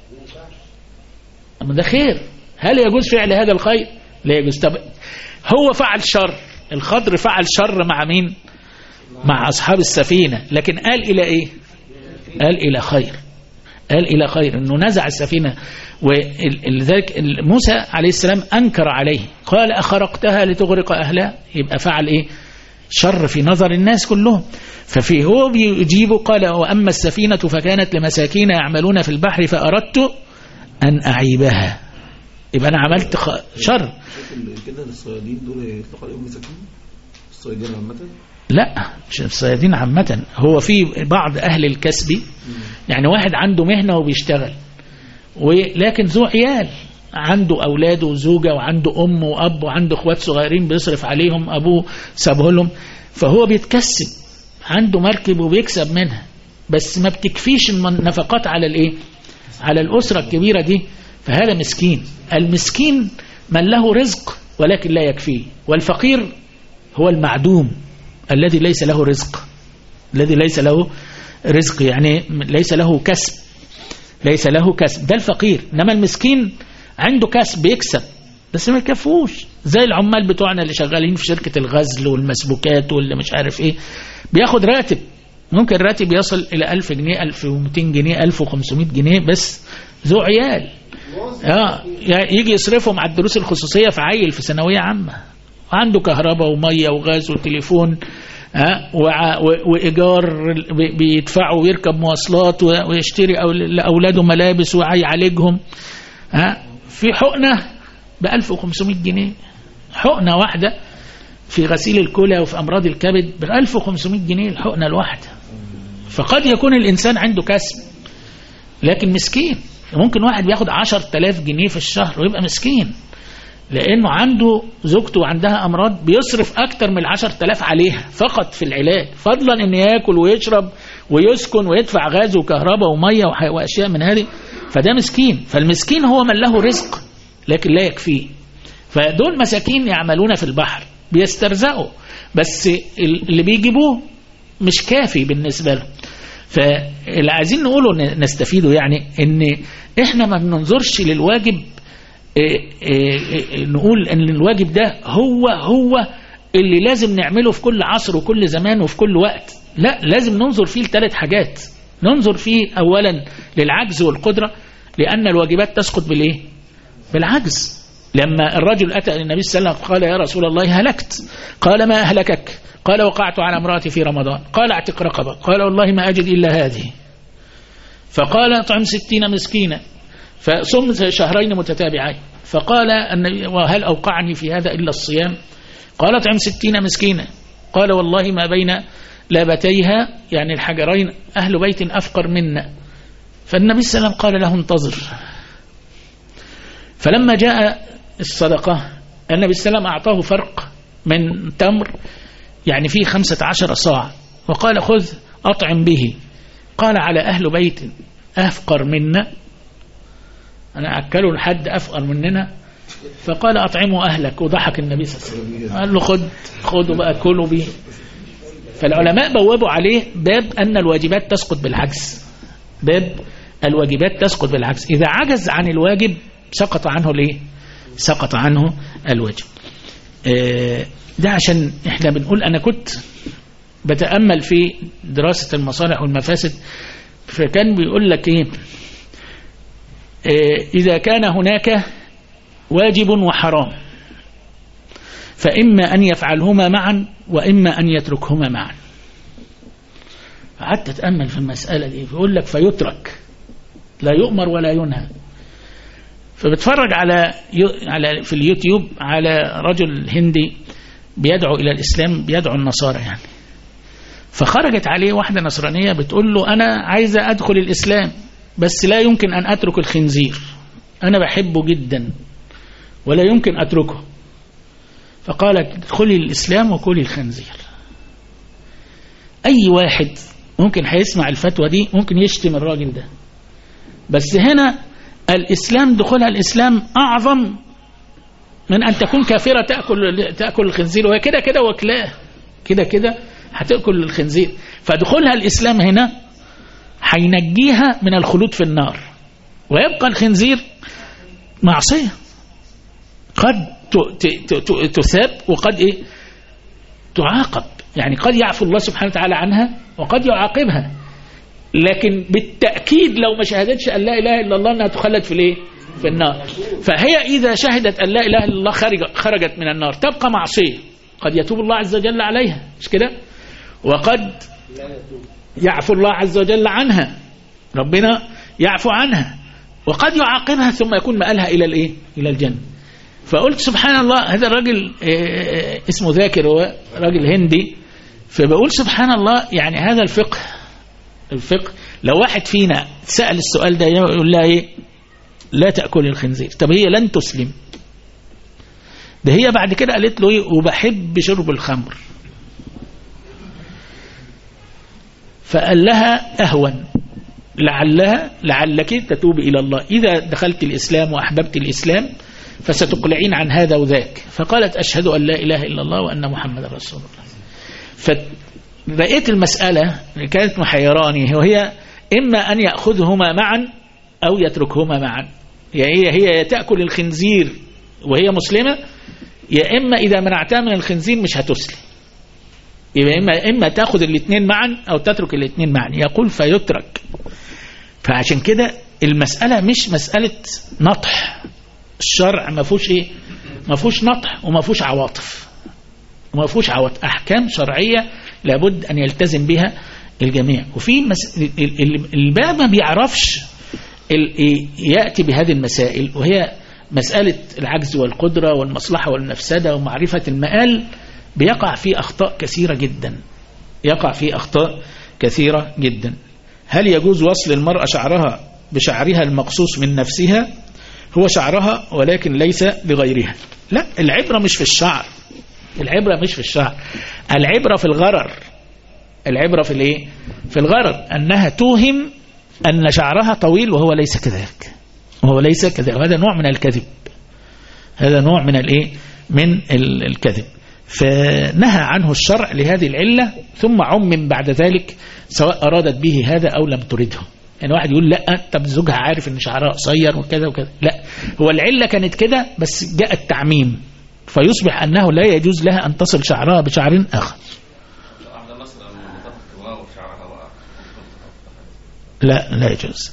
أما ده خير. هل يجوز فعل هذا الخير؟ لا يجوز. طب هو فعل شر، الخضر فعل شر مع مين؟ مع أصحاب السفينة، لكن قال إلى إيه؟ قال إلى خير، قال إلى خير، إنه نزع السفينة. ولذلك موسى عليه السلام أنكر عليه، قال أخرقتها لتغرق أهلها. يبقى فعل إيه؟ شر في نظر الناس كلهم. ففي هو بيجيبه قال وأما السفينة فكانت لمساكين يعملون في البحر فأردت أن أعيبها. يبقى أنا عملت شر كده. الصيادين دول يطلق عليهم مساكين؟ الصيادين عامة؟ لا، مش الصيادين عامة. هو في بعض أهل الكسب، يعني واحد عنده مهنة وبيشتغل، ولكن ذو عيال، عنده أولاد وزوجة وعنده أم وأب وعنده أخوات صغيرين بيصرف عليهم، أبوه سابه لهم، فهو بيتكسب، عنده مركب وبيكسب منها، بس ما بتكفيش النفقات على الإيه؟ على الأسرة الكبيرة دي. فهذا مسكين. المسكين من له رزق ولكن لا يكفيه، والفقير هو المعدوم الذي ليس له رزق، الذي ليس له رزق، يعني ليس له كسب، ليس له كسب، ده الفقير. إنما المسكين عنده كسب بيكسب بس ما يكفوش، زي العمال بتوعنا اللي شغالين في شركة الغزل والمسبوكات واللي مش عارف ايه، بياخد راتب، ممكن الراتب يصل إلى 1000 جنيه 1200 جنيه 1500 جنيه، بس ذو عيال يجي يصرفهم على الدروس الخصوصية في عيل في ثانوية عامة، عنده كهرباء ومية وغاز وتليفون وإيجار بيدفعوا ويركب مواصلات ويشتري لأولاده ملابس ويعالجهم. في حقنة ب1500 جنيه، حقنة واحدة في غسيل الكلى وفي أمراض الكبد ب1500 جنيه الحقنة الواحدة. فقد يكون الإنسان عنده كسب لكن مسكين، ممكن واحد بياخد 10,000 جنيه في الشهر ويبقى مسكين، لأنه عنده زوجته وعندها أمراض بيصرف أكتر من 10,000 عليها فقط في العلاج، فضلا أن يأكل ويشرب ويسكن ويدفع غاز وكهرباء ومية وأشياء من هذه، فده مسكين. فالمسكين هو من له رزق لكن لا يكفيه. فدول مساكين يعملون في البحر بيسترزقوا، بس اللي بيجيبوه مش كافي بالنسبة له. فاللي عايزين نقوله نستفيده يعني ان احنا ما بننظرش للواجب نقول ان الواجب ده هو اللي لازم نعمله في كل عصر وكل زمان وفي كل وقت. لا، لازم ننظر فيه ل3 حاجات. ننظر فيه اولا للعجز والقدرة، لان الواجبات تسقط بالايه؟ بالعجز. لما الرجل اتى النبي صلى الله عليه وسلم قال يا رسول الله هلكت، قال ما اهلكك؟ قال وقعت على امرأتي في رمضان. قال اعتق رقبة. قال والله ما اجد الا هذه. فقال اطعم 60 مسكينا، فصم 2 شهرين متتابعين. فقال النبي وهل أوقعني في هذا إلا الصيام؟ قال اطعم 60 مسكينا. قال والله ما بين لابتيها يعني الحجرين أهل بيت أفقر منا. فالنبي صلى الله عليه وسلم قال له انتظر. فلما جاء الصدقة النبي صلى الله عليه وسلم أعطاه فرق من تمر يعني فيه 15 صاع، وقال خذ أطعم به. قال على أهل بيت أفقر منا، أنا أكله لحد أفقر مننا؟ فقال أطعموا أهلك. وضحك النبي صلى الله عليه وسلم قال له خذوا بقى كلوا به. فالعلماء بوابوا عليه باب أن الواجبات تسقط بالعجز. باب الواجبات تسقط بالعجز، إذا عجز عن الواجب سقط عنه ليه؟ سقط عنه الواجب. ده عشان احنا بنقول أنا كنت بتأمل في دراسة المصالح والمفاسد، فكان بيقول لك ايه إذا كان هناك واجب وحرام فإما أن يفعلهما معا وإما أن يتركهما معا. قعدت أتأمل في المسألة دي، بيقول لك فيترك لا يؤمر ولا ينهى. فبتفرج على في اليوتيوب على رجل هندي بيدعو إلى الإسلام، بيدعو النصارى يعني. فخرجت عليه واحدة نصرانية بتقول له أنا عايزة أدخل الإسلام بس لا يمكن أن أترك الخنزير، أنا بحبه جدا ولا يمكن أتركه. فقالت ادخلي الإسلام وكلي الخنزير. أي واحد ممكن هيسمع الفتوى دي ممكن يشتم الراجل ده، بس هنا الإسلام دخولها الإسلام أعظم من أن تكون كافرة تأكل الخنزير، وهي كده كده وكلاه كده هتأكل الخنزير. فدخولها الإسلام هنا هينجيها من الخلود في النار، ويبقى الخنزير معصية قد تثاب وقد تعاقب، يعني قد يعفو الله سبحانه وتعالى عنها وقد يعاقبها. لكن بالتأكيد لو ما شهدتش أن لا إله إلا الله أنها تخلد في النار. فهي إذا شهدت أن لا إله إلا الله خرجت من النار، تبقى معصية قد يتوب الله عز وجل عليها، مش كده؟ وقد يعفو الله عز وجل عنها، ربنا يعفو عنها، وقد يعاقبها ثم يكون مآلها إلى الجنة. فقلت سبحان الله، هذا الراجل اسمه ذاكر، هو راجل هندي. فبقول سبحان الله، يعني هذا الفقه لو واحد فينا سأل السؤال ده يقول لها لا تأكل الخنزير، طب هي لن تسلم. ده هي بعد كده قالت له وبحب شرب الخمر. فقال لها أهون لعلك تتوب إلى الله إذا دخلت الإسلام وأحببت الإسلام فستقلعين عن هذا وذاك. فقالت أشهد أن لا إله إلا الله وأن محمد رسول الله. فبقيت المسألة اللي كانت محيراني وهي إما أن يأخذهما معا أو يتركهما معا. هي تأكل الخنزير وهي مسلمة، يا إما إذا منعتها من الخنزير مش هتسلم. إما تأخذ الاثنين معا أو تترك الاثنين معا. يقول فيترك. فعشان كده المسألة مش مسألة نطح. الشرع ما فيهوش نطح وما فيهوش عواطف أحكام شرعية لابد أن يلتزم بها الجميع. وفي الباب ما بيعرفش يأتي بهذه المسائل، وهي مسألة العجز والقدرة والمصلحة والمفسدة ومعرفة المآل، بيقع في أخطاء كثيرة جدا. هل يجوز وصل المرأة شعرها بشعرها المقصوص من نفسها هو شعرها ولكن ليس لغيرها. لا، العبرة مش في الشعر، العبرة مش في الشعر، العبرة في الغرر. العبرة في الايه؟ في الغرر، انها توهم ان شعرها طويل وهو ليس كذلك، وهو ليس كذلك. هذا نوع من الكذب، هذا نوع من الايه؟ من الكذب. فنهى عنه الشرع لهذه العلة، ثم عمم بعد ذلك سواء أرادت به هذا أو لم ترده. يعني واحد يقول لا، طب زوجها عارف ان شعرها قصير وكذا وكذا، لا، هو العلة كانت كده بس جاء التعميم، فيصبح أنه لا يجوز لها أن تصل شعرها بشعر آخر. لا يجوز.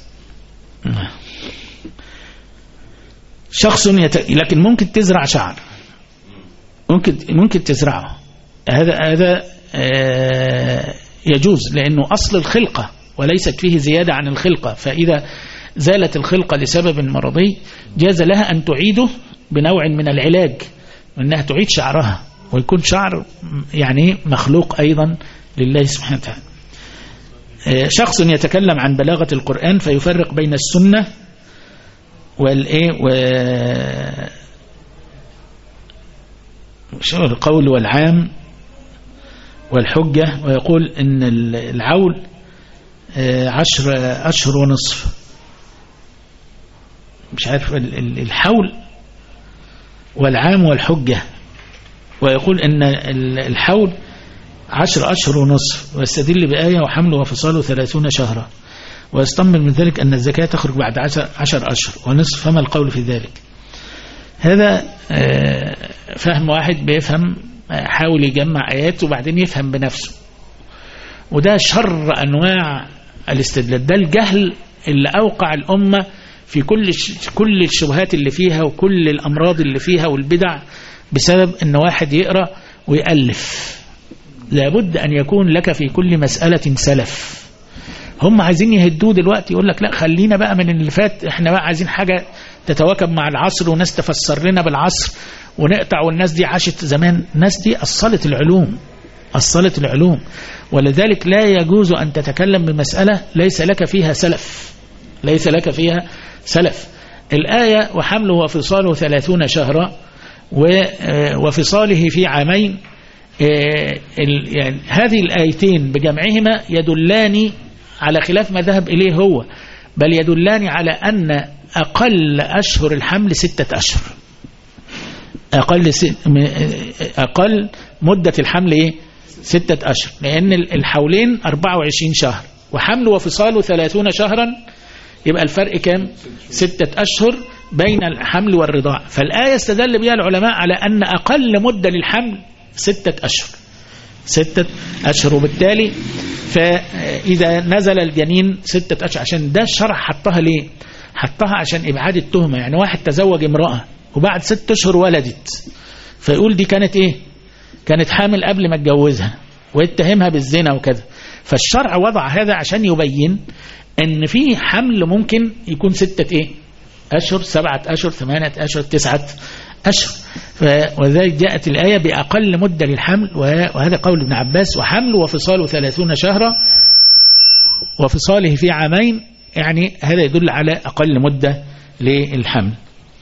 شخص لكن ممكن تزرع شعر، ممكن تزرعه، هذا يجوز، لأنه أصل الخلقة وليست فيه زيادة عن الخلقة. فإذا زالت الخلقة لسبب مرضي جاز لها أن تعيده بنوع من العلاج، أنها تعيد شعرها ويكون شعر يعني مخلوق أيضا لله سبحانه وتعالى. شخص يتكلم عن بلاغة القرآن فيفرق بين السنة والقول والعام والحجة، ويقول إن العول 10 أشهر ونصف، مش عارف الحول والعام والحجة، ويقول إن الحول 10 أشهر ونصف، ويستدل بآية وحمله وفصاله 30 شهرا، ويستنبط من ذلك أن الزكاة تخرج بعد 10 أشهر ونصف، فما القول في ذلك؟ هذا فهم واحد بيفهم، حاول يجمع آيات وبعدين يفهم بنفسه، وده شر أنواع الاستدلال، ده الجهل اللي أوقع الأمة في كل الشبهات اللي فيها وكل الأمراض اللي فيها والبدع، بسبب أن واحد يقرأ ويألف. لابد أن يكون لك في كل مسألة سلف. هم عايزين يهدوه دلوقتي، يقول لك لا خلينا بقى من اللي فات، احنا بقى عايزين حاجة تتواكب مع العصر، وناس تفسر لنا بالعصر ونقطع، والناس دي عاشت زمان، الناس دي أصلت العلوم، ولذلك لا يجوز أن تتكلم بمسألة ليس لك فيها سلف. الآية وحمله وفصاله 30 شهرا وفصاله في عامين، يعني هذه الآيتين بجمعهما يدلان على خلاف ما ذهب إليه هو، بل يدلان على أن أقل أشهر الحمل 6 أشهر، أقل مدة الحمل 6 أشهر، لأن الحولين 24 شهر وحمل وفصاله 30 شهرا، يبقى الفرق كام؟ 6 أشهر بين الحمل والرضاع. فالآية استدل بها العلماء على أن أقل مدة للحمل 6 أشهر، وبالتالي فإذا نزل الجنين 6 أشهر، عشان ده الشرع حطها ليه؟ حطها عشان إبعاد التهمة. يعني واحد تزوج امرأة وبعد 6 أشهر ولدت، فيقول دي كانت إيه؟ كانت حامل قبل ما اتجوزها، ويتهمها بالزنا وكذا. فالشرع وضع هذا عشان يبين ان في حمل ممكن يكون 6 أشهر، 7 أشهر، 8 أشهر، 9 أشهر. وذلك جاءت الآية بأقل مدة للحمل، وهذا قول ابن عباس، وحمل وفصاله 30 شهرا وفصاله في عامين، يعني هذا يدل على أقل مدة للحمل.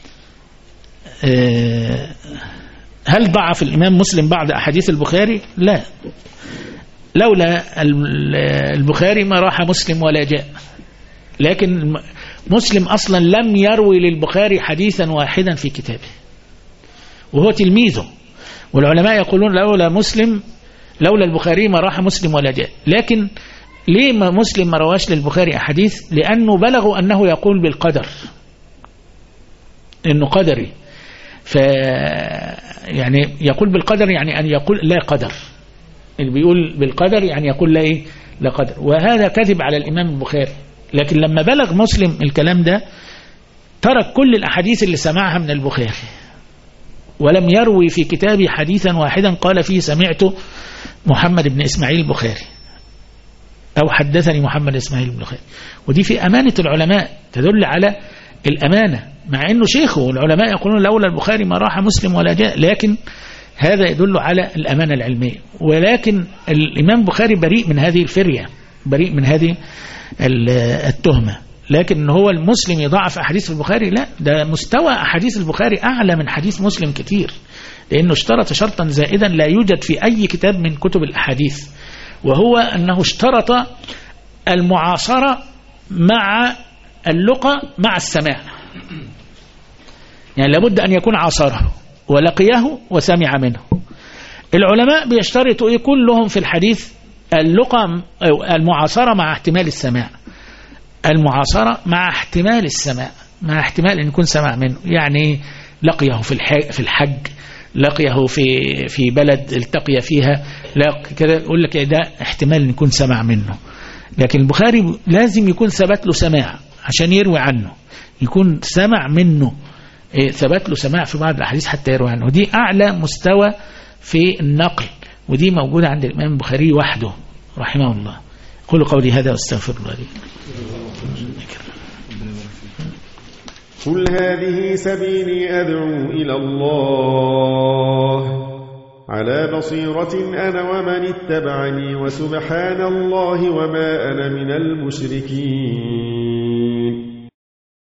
هل ضعف الإمام مسلم بعض أحاديث البخاري؟ لا، لولا البخاري ما راح مسلم ولا جاء، لكن مسلم أصلا لم يروي للبخاري حديثا واحدا في كتابه، وهو تلميذه، والعلماء يقولون لولا البخاري ما راح مسلم ولا جاء. لكن ليه ما مسلم ما رواش للبخاري أحاديث؟ لأنه بلغوا أنه يقول بالقدر، إنه قدري، يعني يقول بالقدر يعني أن يقول لا قدر، اللي بيقول بالقدر يعني يقول لا قدر، وهذا كذب على الإمام البخاري. لكن لما بلغ مسلم الكلام ده ترك كل الأحاديث اللي سمعها من البخاري، ولم يروي في كتابه حديثا واحدا قال فيه سمعت محمد بن إسماعيل البخاري أو حدثني محمد إسماعيل البخاري. ودي في أمانة العلماء، تدل على الأمانة، مع أنه شيخه، والعلماء يقولون لولا البخاري ما راح مسلم ولا جاء، لكن هذا يدل على الأمانة العلمية. ولكن الإمام البخاري بريء من هذه الفرية، بريء من هذه التهمة، لكن هو المسلم يضعف أحاديث البخاري؟ لا، ده مستوى أحاديث البخاري أعلى من حديث مسلم كتير، لأنه اشترط شرطا زائدا لا يوجد في أي كتاب من كتب الأحاديث، وهو أنه اشترط المعاصرة مع اللقى مع السماع. يعني لابد أن يكون عاصره ولقيه وسمع منه. العلماء بيشترطوا كلهم في الحديث اللقى أو المعاصرة مع احتمال السماع، المعاصرة مع احتمال السماع، مع احتمال أن يكون سمع منه. يعني لقيه في الحج، لقيه في بلد التقي فيها، كده يقول لك ده احتمال أن يكون سمع منه. لكن البخاري لازم يكون ثبت له سماع عشان يروي عنه، يكون سمع منه، ثبت له سماع في بعض الأحاديث حتى يروي عنه. ودي أعلى مستوى في النقل، ودي موجودة عند الإمام البخاري وحده رحمه الله. قولوا قولي هذا واستغفر الله لي. قل هذه سبيلي أدعو إلى الله على بصيرة أنا ومن اتبعني وسبحان الله وما أنا من المشركين.